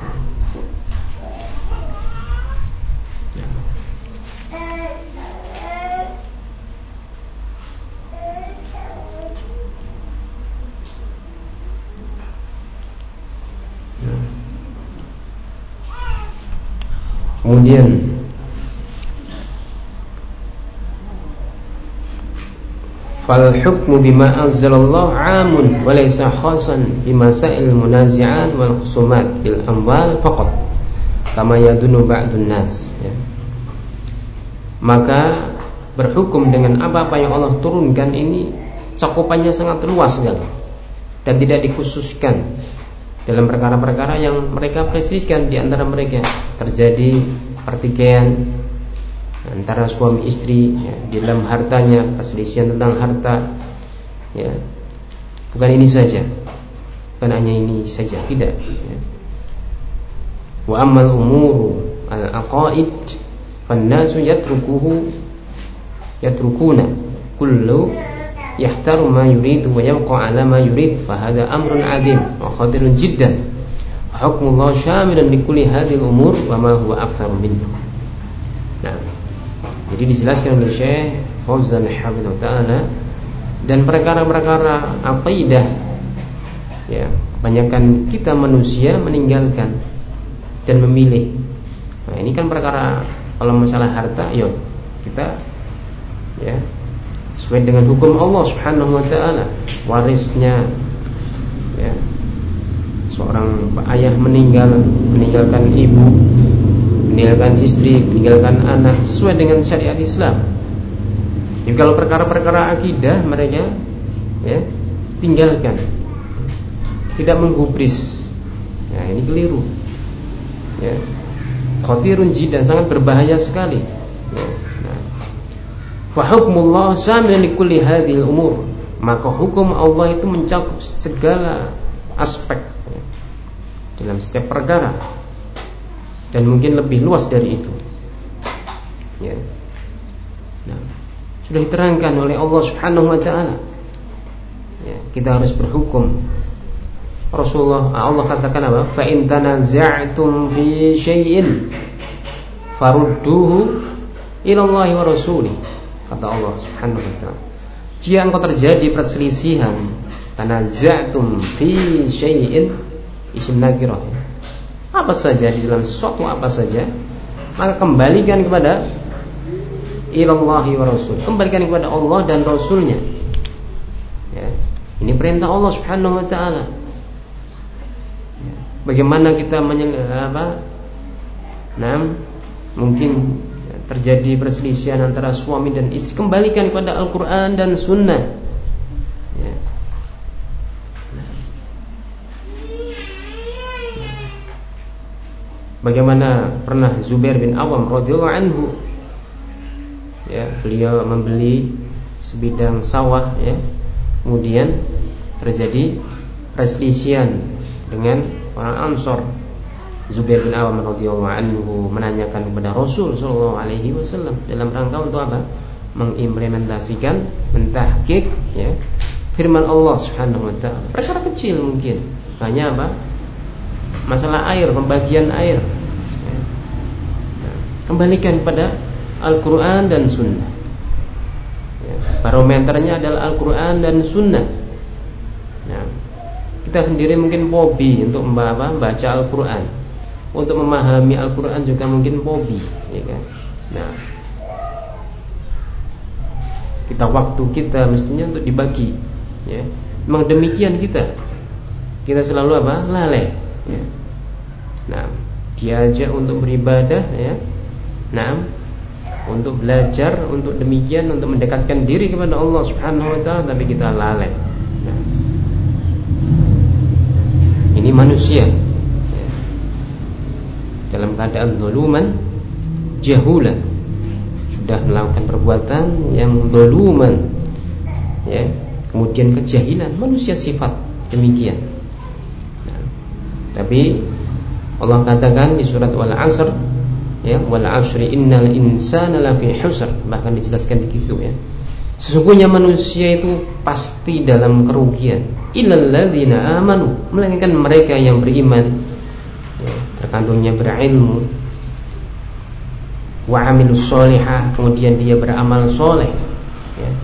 Kemudian fal hukmu bima anzalallahu 'amun wa laysa khasan bimasail munazi'at wal khusumat bil amwal faqat kama yadunu ba'dun nas, ya. Maka berhukum dengan apa-apa yang Allah turunkan ini cakupannya sangat luas sekali dan tidak dikhususkan dalam perkara-perkara yang mereka perselisihkan di antara mereka. Terjadi pertikaian antara suami istri, ya, di dalam hartanya, perselisihan tentang harta, ya. Bukan ini saja, bukan hanya ini saja, tidak, ya. Wa ammal umuru al-aqaid fannasu yatrukuhu yatrukuna kullu yahtaru ma yuridu wa yabqa ala ma yurid fa hadha amrun 'azim wa khatirun jiddan fa hukmullah syamilan li kulli hadhihi al-umur wa ma huwa aktsaru minhu. Nah, jadi dijelaskan oleh Syekh Fauzan Hafizahullah Ta'ala, dan perkara-perkara aqidah, ya, kebanyakan kita manusia meninggalkan dan memilih. Nah, ini kan perkara, kalau masalah harta, yuk kita, ya, sesuai dengan hukum Allah Subhanahu wa ta'ala. Warisnya, ya, seorang ayah meninggal, meninggalkan ibu, meninggalkan istri, meninggalkan anak, sesuai dengan syariat Islam. Jadi kalau perkara-perkara akidah mereka, ya, tinggalkan, tidak menggubris. Nah, ini keliru, ya. Khatirun jiddan, sangat berbahaya sekali, ya. Fa hukmullah syamilan li kulli hadhil umur, maka hukum Allah itu mencakup segala aspek, ya, dalam setiap perkara, dan mungkin lebih luas dari itu, ya. Nah, sudah diterangkan oleh Allah Subhanahu wa ta'ala, ya, kita harus berhukum. Rasulullah, Allah katakan apa? Fa in tanaza'tum fi syai'in farudduhu ila Allah wa rasulih. Kata Allah Subhanahu wa ta'ala, jika engkau terjadi perselisihan, tanaza'tum fi syai'in, isim nakirah, apa saja, di dalam sesuatu apa saja, maka kembalikan kepada ilallahi wa rasul, kembalikan kepada Allah dan Rasulnya, ya. Ini perintah Allah Subhanahu wa ta'ala. Bagaimana kita menyel- apa? Nah, mungkin terjadi perselisihan antara suami dan istri, kembalikan kepada Al-Quran dan Sunnah, ya. Bagaimana pernah Zubair bin Awam radhiyallahu anhu, ya, beliau membeli sebidang sawah, ya, kemudian terjadi perselisihan dengan orang Ansor. Zubair bin Awam radhiyallahu anhu menanyakan kepada Rasul sallallahu alaihi wasallam dalam rangka untuk apa? Mengimplementasikan, mentahqiq, ya, firman Allah Subhanahu wa ta'ala. Perkara kecil mungkin, hanya apa? Masalah air, pembagian air, ya. Nah, kembalikan pada Al-Quran dan Sunnah, ya. Barometernya adalah Al-Quran dan Sunnah. Nah, kita sendiri mungkin hobi untuk membaca Al-Quran, untuk memahami Al-Quran juga mungkin hobi, ya kan? Nah, Kita waktu kita mestinya untuk dibagi, ya. Memang demikian kita. Kita selalu apa? Lalai, ya. Nah, diajak untuk beribadah, ya. Nah, untuk belajar, untuk demikian, untuk mendekatkan diri kepada Allah Subhanahu wa taala, tapi kita lalai. Nah, ini manusia, ya. Dalam keadaan zuluman, jahulan, sudah melakukan perbuatan yang zuluman, ya. Kemudian kejahilan, manusia sifat demikian. Nah, tapi Allah katakan di surat Al-Asr, ya, wal asri innal insana lafi husr, bahkan dijelaskan di situ, ya. Sesungguhnya manusia itu pasti dalam kerugian, illal ladzina amanu, melainkan mereka yang beriman, ya, terkandungnya berilmu, wa amilus solihah, kemudian dia beramal soleh, ya.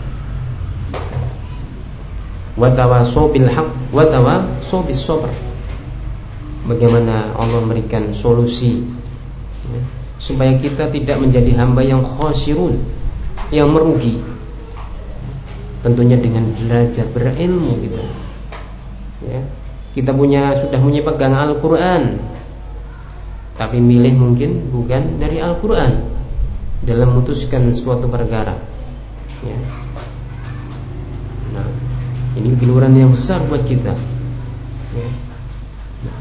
Wa tawasau bil haq wa tawasau bis sabr. Bagaimana Allah memberikan solusi, ya, supaya kita tidak menjadi hamba yang khosirun, yang merugi. Tentunya dengan belajar berilmu kita, ya. Kita punya sudah punya pegang Al-Quran, tapi milih mungkin bukan dari Al-Quran dalam memutuskan suatu perkara, ya. Nah, ini geluran yang besar buat kita, ya. Nah,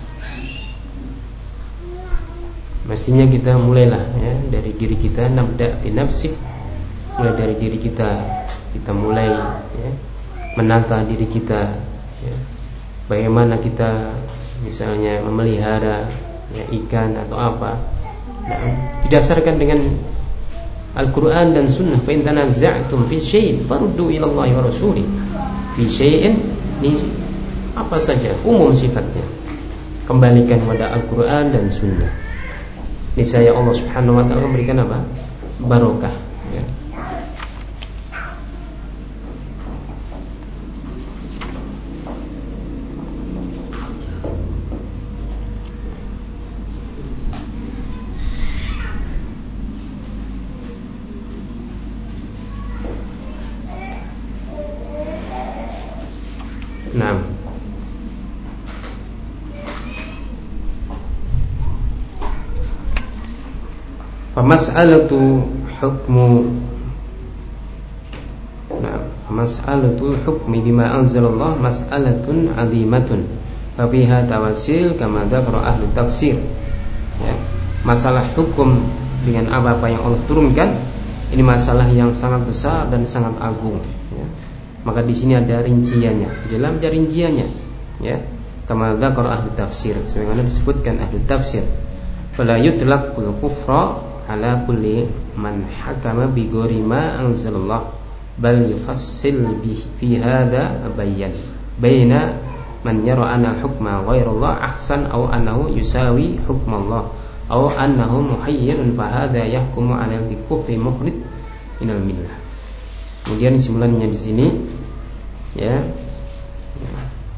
mestinya kita mulailah, ya, dari diri kita, nabda bi nafsik, mulai dari diri kita, kita mulai, ya, menata diri kita, ya. Bagaimana kita misalnya memelihara, ya, ikan atau apa, nah, didasarkan dengan Al-Quran dan Sunnah. Fa in tanaza'tum fi syai'in faruddu ila Allahi wa rasulih. Fi syai'in, ini apa saja, umum sifatnya, kembalikan kepada Al-Quran dan Sunnah. Niscaya Allah Subhanahu wa taala memberikan apa? Barokah, ya. Nah, famas'alatu hukmu, nah, mas'alatul hukmi bima anzalallah mas'alatun 'azimatun fa fiha tawasil kama dzakara ahli tafsir, ya. Masalah hukum dengan apa-apa yang Allah turunkan, ini masalah yang sangat besar dan sangat agung, ya. Maka di sini ada rinciannya, di dalam ada rinciannya, ya. Kama dzakara ahli tafsir, sebagaimana disebutkan ahli tafsir, fala yutlaqul kufra ala kulli man hakama bi ghairi ma anzalallah bal yufassil bi fi hadha bayan baina man yara anna al-hukma ghairallah ahsan aw annahu yusawi hukmallah aw annahu muhayyirun fa hadha yahkumu ala al-kufri mukhrid minal millah. Kemudian kesimpulannya di sini, ya, ya,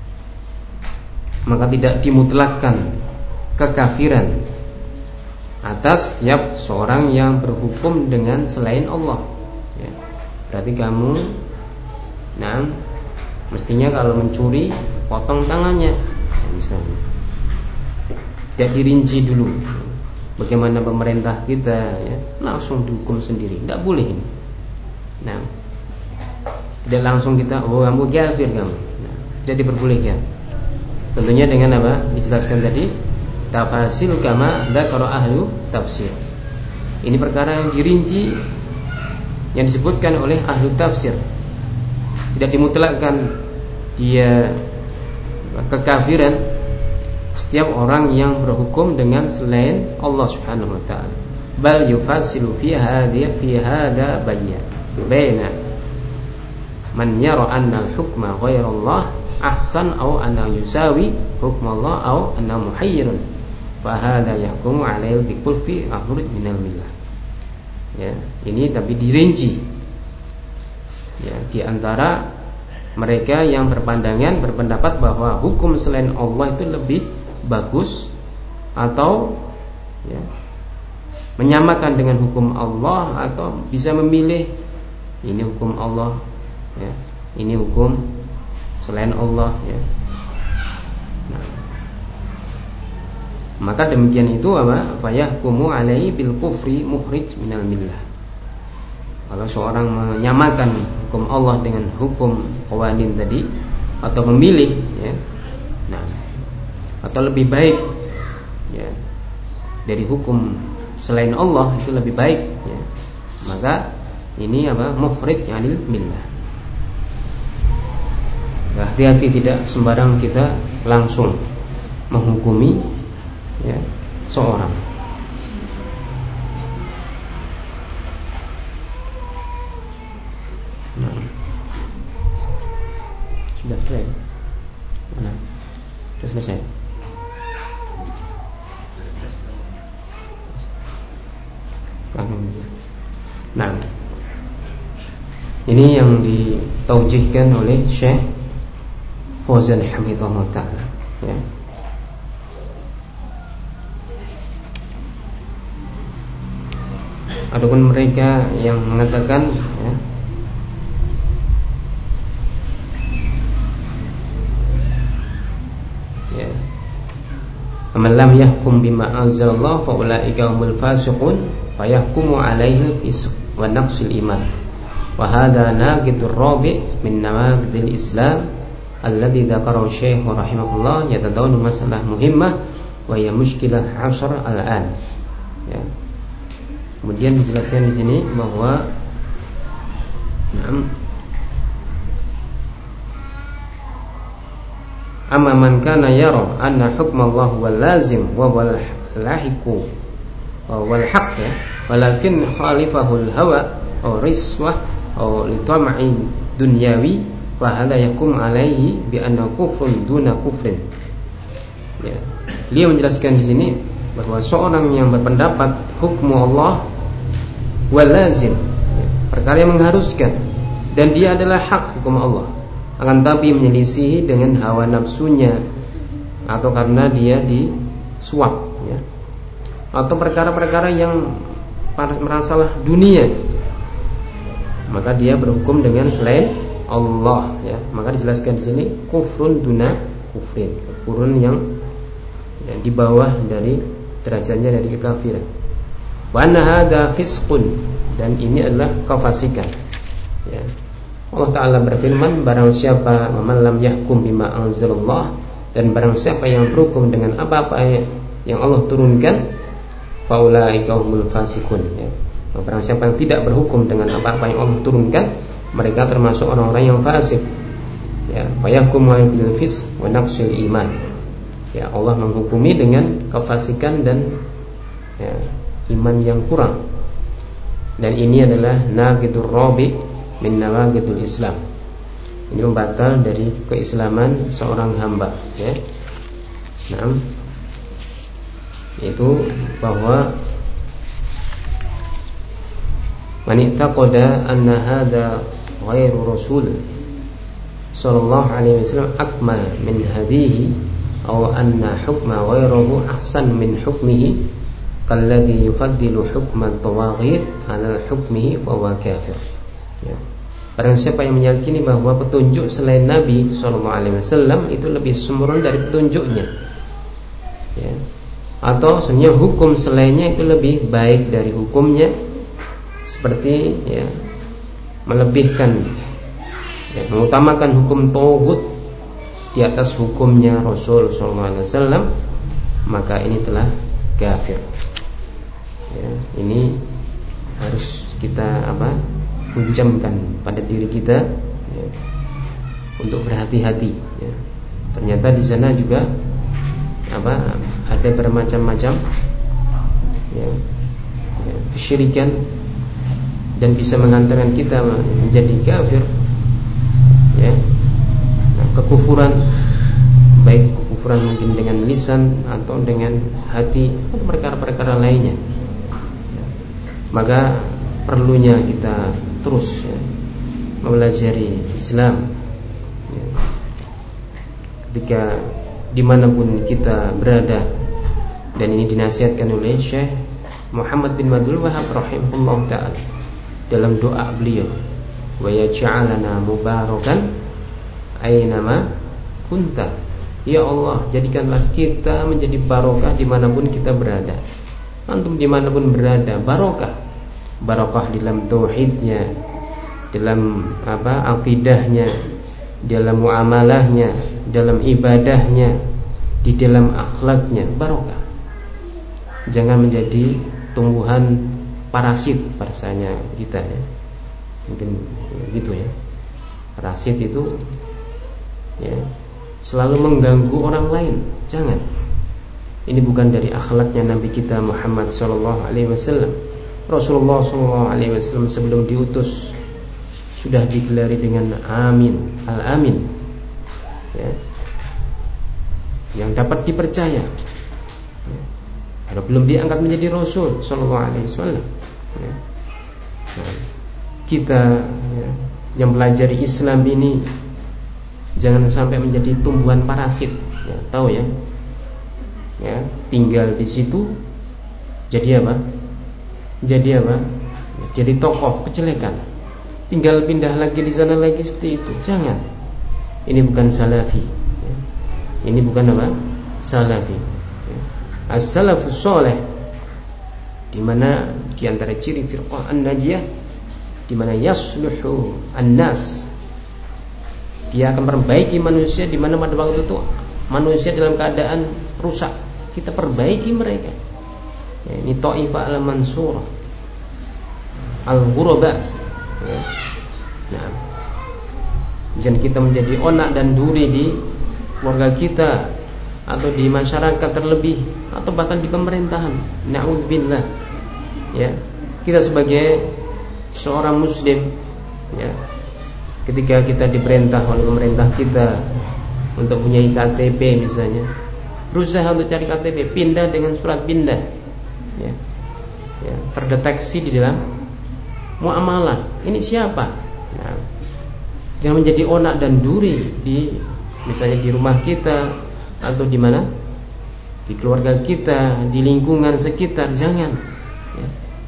maka tidak dimutlakkan kekafiran atas setiap seorang yang berhukum dengan selain Allah, ya. Berarti kamu, nah, mestinya kalau mencuri potong tangannya, ya, misalnya. Tidak dirinci dulu bagaimana pemerintah kita, ya, langsung dihukum sendiri, tidak boleh ini. Nah, tidak langsung kita, oh kamu kafir kamu, nah, jadi diperbolehkan. Tentunya dengan apa? Dijelaskan tadi tafasil kama dzakara ahlu tafsir. Ini perkara yang dirinci, yang disebutkan oleh ahlu tafsir. Tidak dimutlakkan dia kekafiran setiap orang yang berhukum dengan selain Allah Subhanahu wa taala. Bal yufasilu fi hadhihi fi hadha bayya baina man yara anna al-hukma ghairallah ahsan aw anna yusawi hukmallah aw anna muhayyirun fa hadha yahkumu alaihi bi kulfi akhruj minal millah. Ya, ini tapi dirinci, ya, di antara mereka yang berpandangan berpendapat bahwa hukum selain Allah itu lebih bagus atau, ya, menyamakan dengan hukum Allah, atau bisa memilih ini hukum Allah, ya, ini hukum selain Allah, ya. Nah, maka demikian itu apa? Fayahkumu alaihi bil kufri mukhrij minal millah. Kalau seorang menyamakan hukum Allah dengan hukum qawanin tadi, atau memilih, ya, nah, atau lebih baik, ya, dari hukum selain Allah itu lebih baik, ya, maka ini apa? Mukhrij anil millah. Hati-hati, tidak sembarang kita langsung menghukumi, ya, seorang. Nah, sudah selesai. Mana? Sudah selesai. Nah, ini yang ditaujihkan oleh Syekh Fauzan hafizahullah ta'ala, ya. Adapun mereka yang mengatakan, ya, ya, man lam yahkum bima anzalallah fa ulaika humul fasiqun fayahkumu alaihi fisq wa naqsul iman wa hadha naqidur rabi' min nawaqidil islam alladhi dzakarahu Syekh rahimahullah yatadawwanu masalah muhimmah wa hiya mushkilah asr al-an, ya. Kemudian dijelaskan di sini bahwa na'am amma man kana yara anna hukmallahu wal lazim wa wal lahiqu wal haqq, ya, walakin khalifahu al hawa aw riswah aw li tam'in dunyawi fa hadha yakum alaihi bi anna kufrun duna kufrin, ya. Dia menjelaskan di sini bahwa seorang yang berpendapat hukum Allah wal lazim, ya, perkara yang mengharuskan, dan dia adalah hak hukum Allah, akan tapi menyelisihi dengan hawa nafsunya atau karena dia disuap, ya, atau perkara-perkara yang merasalah dunia, maka dia berhukum dengan selain Allah, ya. Maka dijelaskan di sini kufrun duna kufrin, kufurun yang, ya, di bawah dari derajatnya dari kekafiran. Wa anna hadza fisqun, dan ini adalah kefasikan, ya. Allah Ta'ala berfirman, barang siapa man lam yahkum bima anzalallah, dan barang siapa yang berhukum dengan apa-apa yang Allah turunkan, faulaika humul fasiqun, ya. Barang siapa yang tidak berhukum dengan apa-apa yang Allah turunkan, mereka termasuk orang-orang yang fasik, ya. Fayahkumu bil fisq wa naqsul iman, ya. Allah menghukumi dengan kefasikan dan, ya, iman yang kurang. Dan ini adalah naqidur rabi' min nawaqidul Islam. Ini membatal dari keislaman seorang hamba, ya. Nah, itu bahwa man i'taqada anna hadha ghairu rasul sallallahu alaihi wasallam akmal min hadihi aw anna hukma ghairahu ahsan min hukmihi kalladhi yufaddilu hukman tawaghid ala hukmihi fa huwa kafir, ya. Barang siapa yang meyakini bahwa petunjuk selain Nabi shallallahu alaihi wasallam itu lebih sempurna dari petunjuknya, ya, atau sebenarnya hukum selainnya itu lebih baik dari hukumnya, seperti, ya, melebihkan, ya, mengutamakan hukum tawaghut di atas hukumnya Rasul shallallahu alaihi wasallam, maka ini telah kafir. Ya, ini harus kita apa? Hujamkan pada diri kita, ya, untuk berhati-hati, ya. Ternyata di sana juga apa? Ada bermacam-macam, ya, ya, kesyirikan, dan bisa menghantarkan kita menjadi kafir, ya. Nah, kekufuran, baik kekufuran mungkin dengan lisan atau dengan hati atau perkara-perkara lainnya. Maka perlunya kita terus, ya, mempelajari Islam, ya. Ketika dimanapun kita berada, dan ini dinasihatkan oleh Syekh Muhammad bin Abdul Wahhab rahimahullah ta'ala dalam doa beliau, wa yaj'alana mubarakan aynama kunta. Ya Allah, jadikanlah kita menjadi barokah dimanapun kita berada. Antum dimanapun berada, barokah. Barokah dalam tauhidnya, dalam apa akidahnya, dalam muamalahnya, dalam ibadahnya, di dalam akhlaknya, barokah. Jangan menjadi tumbuhan parasit bahasanya kita ya. Mungkin gitu ya. Parasit itu ya selalu mengganggu orang lain. Jangan. Ini bukan dari akhlaknya Nabi kita Muhammad sallallahu alaihi wasallam. Rasulullah sallallahu alaihi wasallam sebelum diutus sudah digelari dengan Amin, Al-Amin ya, yang dapat dipercaya ya. Kalau belum diangkat menjadi Rasul sallallahu alaihi wasallam ya. Nah, kita ya, yang belajar Islam ini jangan sampai menjadi tumbuhan parasit ya, tahu ya, ya tinggal di situ jadi apa? Jadi apa? Ya, jadi tokoh kejelekan. Tinggal pindah lagi di sana lagi seperti itu. Jangan. Ini bukan salafi. Ya. Ini bukan apa? Salafi. Ya. As-salafus soleh, di mana di antara ciri firqah an-najiyah, di mana yasluhu an-nas, dia akan memperbaiki manusia di mana pada waktu itu manusia dalam keadaan rusak, kita perbaiki mereka. Ya, ini Taifah al-Mansurah, al-Ghuraba. Ya. Nah, jangan kita menjadi onak dan duri di keluarga kita atau di masyarakat terlebih atau bahkan di pemerintahan. Na'udzubillah. Ya, kita sebagai seorang muslim ya, ketika kita diperintah oleh pemerintah kita untuk punya K T P misalnya, berusaha untuk cari K T P, pindah dengan surat pindah ya. Ya, terdeteksi di dalam muamalah. Ini siapa? Nah, jangan menjadi onak dan duri di misalnya di rumah kita atau di mana? Di keluarga kita, di lingkungan sekitar, jangan ya.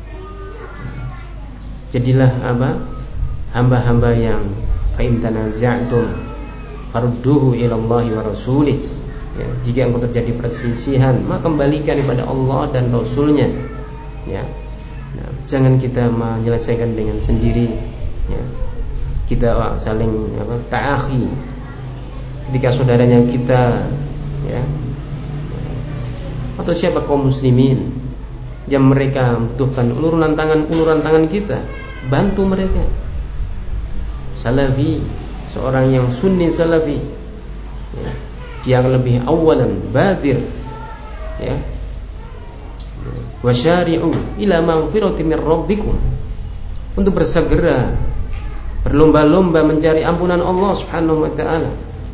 Jadilah apa? Hamba-hamba yang fa in tanaza'tum farudduhu ila Allah wa rasulih. Ya, jika engkau terjadi perselisihan, maka kembalikan kepada Allah dan Rasulnya. Ya. Nah, jangan kita menyelesaikan dengan sendiri ya. Kita saling apa, ta'akhi ketika saudaranya kita ya, atau siapa kaum muslimin yang mereka membutuhkan uluran tangan uluran tangan kita, bantu mereka. Salafi, seorang yang sunni salafi ya, dia akan lebih awalan badir ya, wasyari'u ila maghfirati min rabbikum, untuk bersegera berlomba-lomba mencari ampunan Allah Subhanahu wa taala.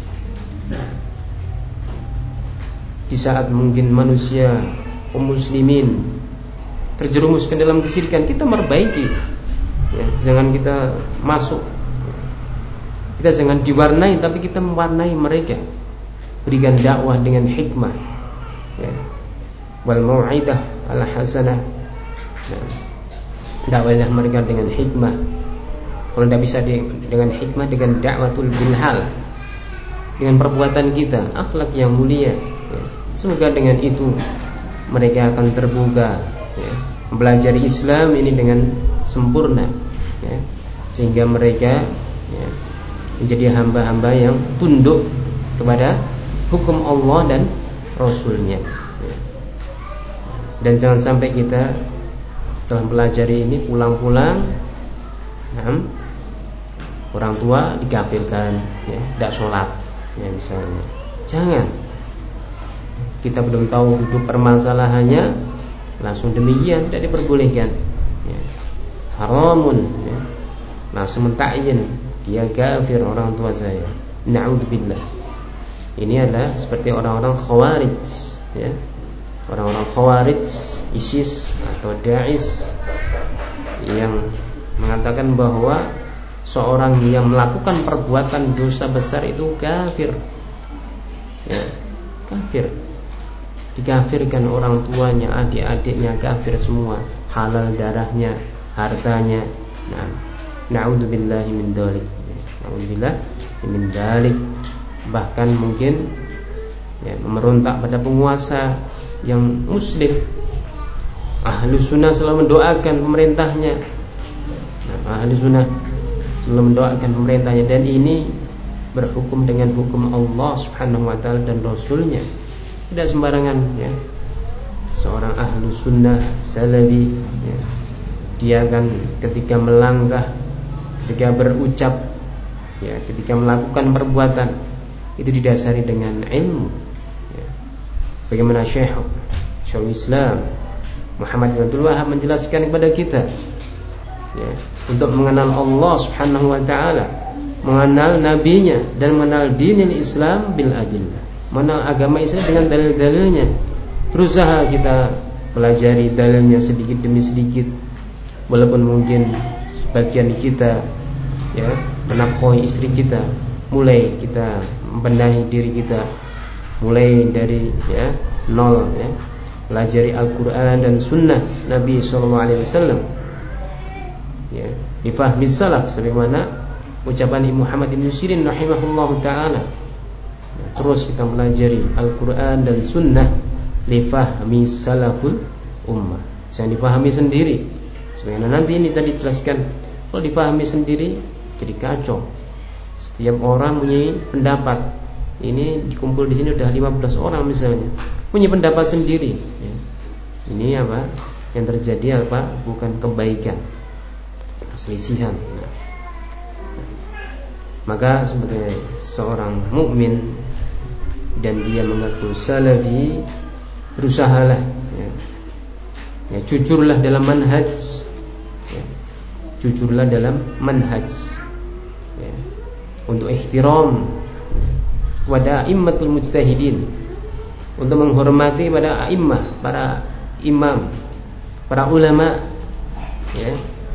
Di saat mungkin manusia kaum muslimin terjerumus ke dalam kesyirikan, kita memperbaiki ya, jangan kita masuk. Kita jangan diwarnai, tapi kita mewarnai mereka. Berikan dakwah dengan hikmah ya. Wal mau'idah al hasanah. Nah, dakwahlah mereka dengan hikmah. Kalau tidak bisa dengan hikmah, dengan dakwatul bilhal, dengan perbuatan kita, akhlak yang mulia ya. Semoga dengan itu mereka akan terbuka ya, belajar Islam ini dengan sempurna ya, sehingga mereka ya, menjadi hamba-hamba yang tunduk kepada hukum Allah dan Rasulnya ya. Dan jangan sampai kita setelah pelajari ini pulang-pulang nah, orang tua dikafirkan ya, tidak sholat ya misalnya. Jangan. Kita belum tahu duduk permasalahannya, langsung demikian, tidak diperbolehkan ya. Haramun ya. Langsung mentakyin dia kafir orang tua saya. Na'udzubillah. Ini adalah seperti orang-orang khawarij ya. Orang-orang khawarij, ISIS atau Daesh yang mengatakan bahwa seorang yang melakukan perbuatan dosa besar itu kafir ya, kafir. Dikafirkan orang tuanya, adik-adiknya kafir semua, halal darahnya, hartanya. Nah, Na'udzubillahi min dzalik. Na'udzubillah min dzalik. Bahkan mungkin ya, memberontak pada penguasa yang muslim. Ahlu sunnah selalu mendoakan pemerintahnya. Nah, ahlu sunnah selalu mendoakan pemerintahnya, dan ini berhukum dengan hukum Allah subhanahu wa ta'ala dan Rasulnya. Tidak sembarangan ya. Seorang ahlu sunnah salafi ya, dia akan ketika melangkah, ketika berucap ya, ketika melakukan perbuatan itu didasari dengan ilmu ya. Bagaimana Syekh Syaikhul Islam Muhammad bin Abdul Wahhab menjelaskan kepada kita ya, untuk mengenal Allah subhanahu wa ta'ala, mengenal nabinya, dan mengenal dinil Islam bil adillah, mengenal agama Islam dengan dalil-dalilnya. Berusaha kita pelajari dalilnya sedikit demi sedikit, walaupun mungkin sebagian kita ya menafkahi istri kita, mulai kita membenahi diri kita mulai dari ya nol ya, pelajari Al-Quran dan Sunnah Nabi shallallahu alaihi wasallam ya, difahmi salaf, sebagaimana ucapan Imam Muhammad bin Sirin rahimahullahu ta'ala ya, terus kita pelajari Al-Quran dan Sunnah lifahmi salaful ummah, jangan difahami sendiri. Sebagaimana nanti ini tadi jelaskan, kalau difahami sendiri jadi kacau. Setiap orang punya pendapat. Ini dikumpul di sini udah lima belas orang misalnya, punya pendapat sendiri ya. Ini apa yang terjadi? Apa? Bukan kebaikan, perselisihan. Nah, maka sebagai seorang mukmin dan dia mengaku salafi, berusahalah ya, ya jujurlah dalam manhaj ya, jujurlah dalam manhaj ya, untuk ihtiram kepada a'immatul mujtahidin, untuk menghormati pada a'immah, para imam, para ulama ya,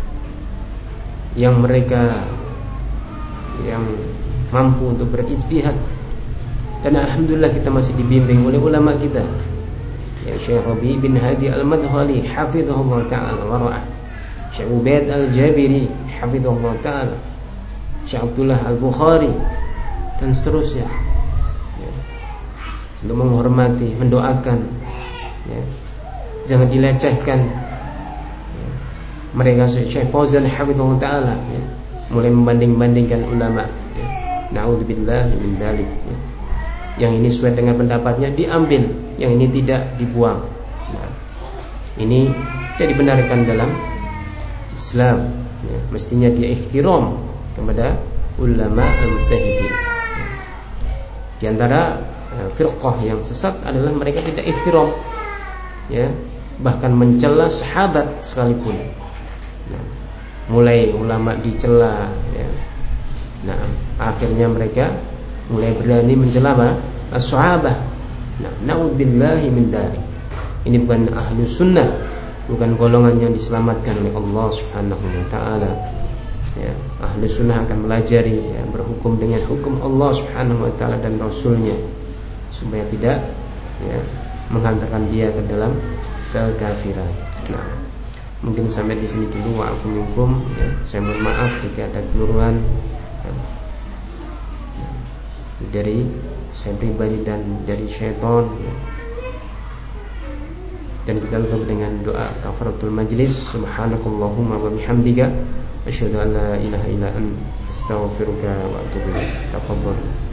yang mereka yang mampu untuk berijtihad. Dan alhamdulillah kita masih dibimbing oleh ulama kita ya, Syekh Rabi' bin Hadi Al-Madkhali hafizahullah ta'ala wa ra'ah, Syekh Ubaid Al-Jabiri hafizahullah ta'ala, Syekh Abdullah Al-Bukhari, dan seterusnya ya, untuk menghormati, mendoakan ya, jangan dilecehkan ya. Mereka Syekh Fauzan hafizahullah ta'ala ya, mulai membanding-bandingkan ulama ya. Na'udzubillahi min dzalik ya. Yang ini sesuai dengan pendapatnya diambil, yang ini tidak dibuang. Nah, ini tidak dibenarkan dalam Islam ya. Mestinya dia ihtiram kepada ulama al-mujtahidin. Di antara uh, firqah yang sesat adalah mereka tidak ihtiram ya, bahkan mencela sahabat sekalipun. Nah, mulai ulama dicela ya. Nah, akhirnya mereka mulai berani mencela as-sahabah. Nah, na'udzubillahi min dzalik. Ini bukan ahlu sunnah, bukan golongan yang diselamatkan oleh Allah subhanahu wa ta'ala ya. Ahlu sunnah akan melajari ya, berhukum dengan hukum Allah subhanahu wa ta'ala dan Rasulnya, supaya tidak ya, menghantarkan dia ke dalam kekafiran. Nah, mungkin sampai di sini dulu. Wa'akum ya. Saya mohon maaf jika ada keliruan ya, dari saya pribadi dan dari syaitan ya. Dan kita tutup dengan doa kafaratul majlis. Subhanakallahumma wa bihamdika asyhadu an la ilaha illa anta astaghfiruka wa atubu ilaik. Tafadhal.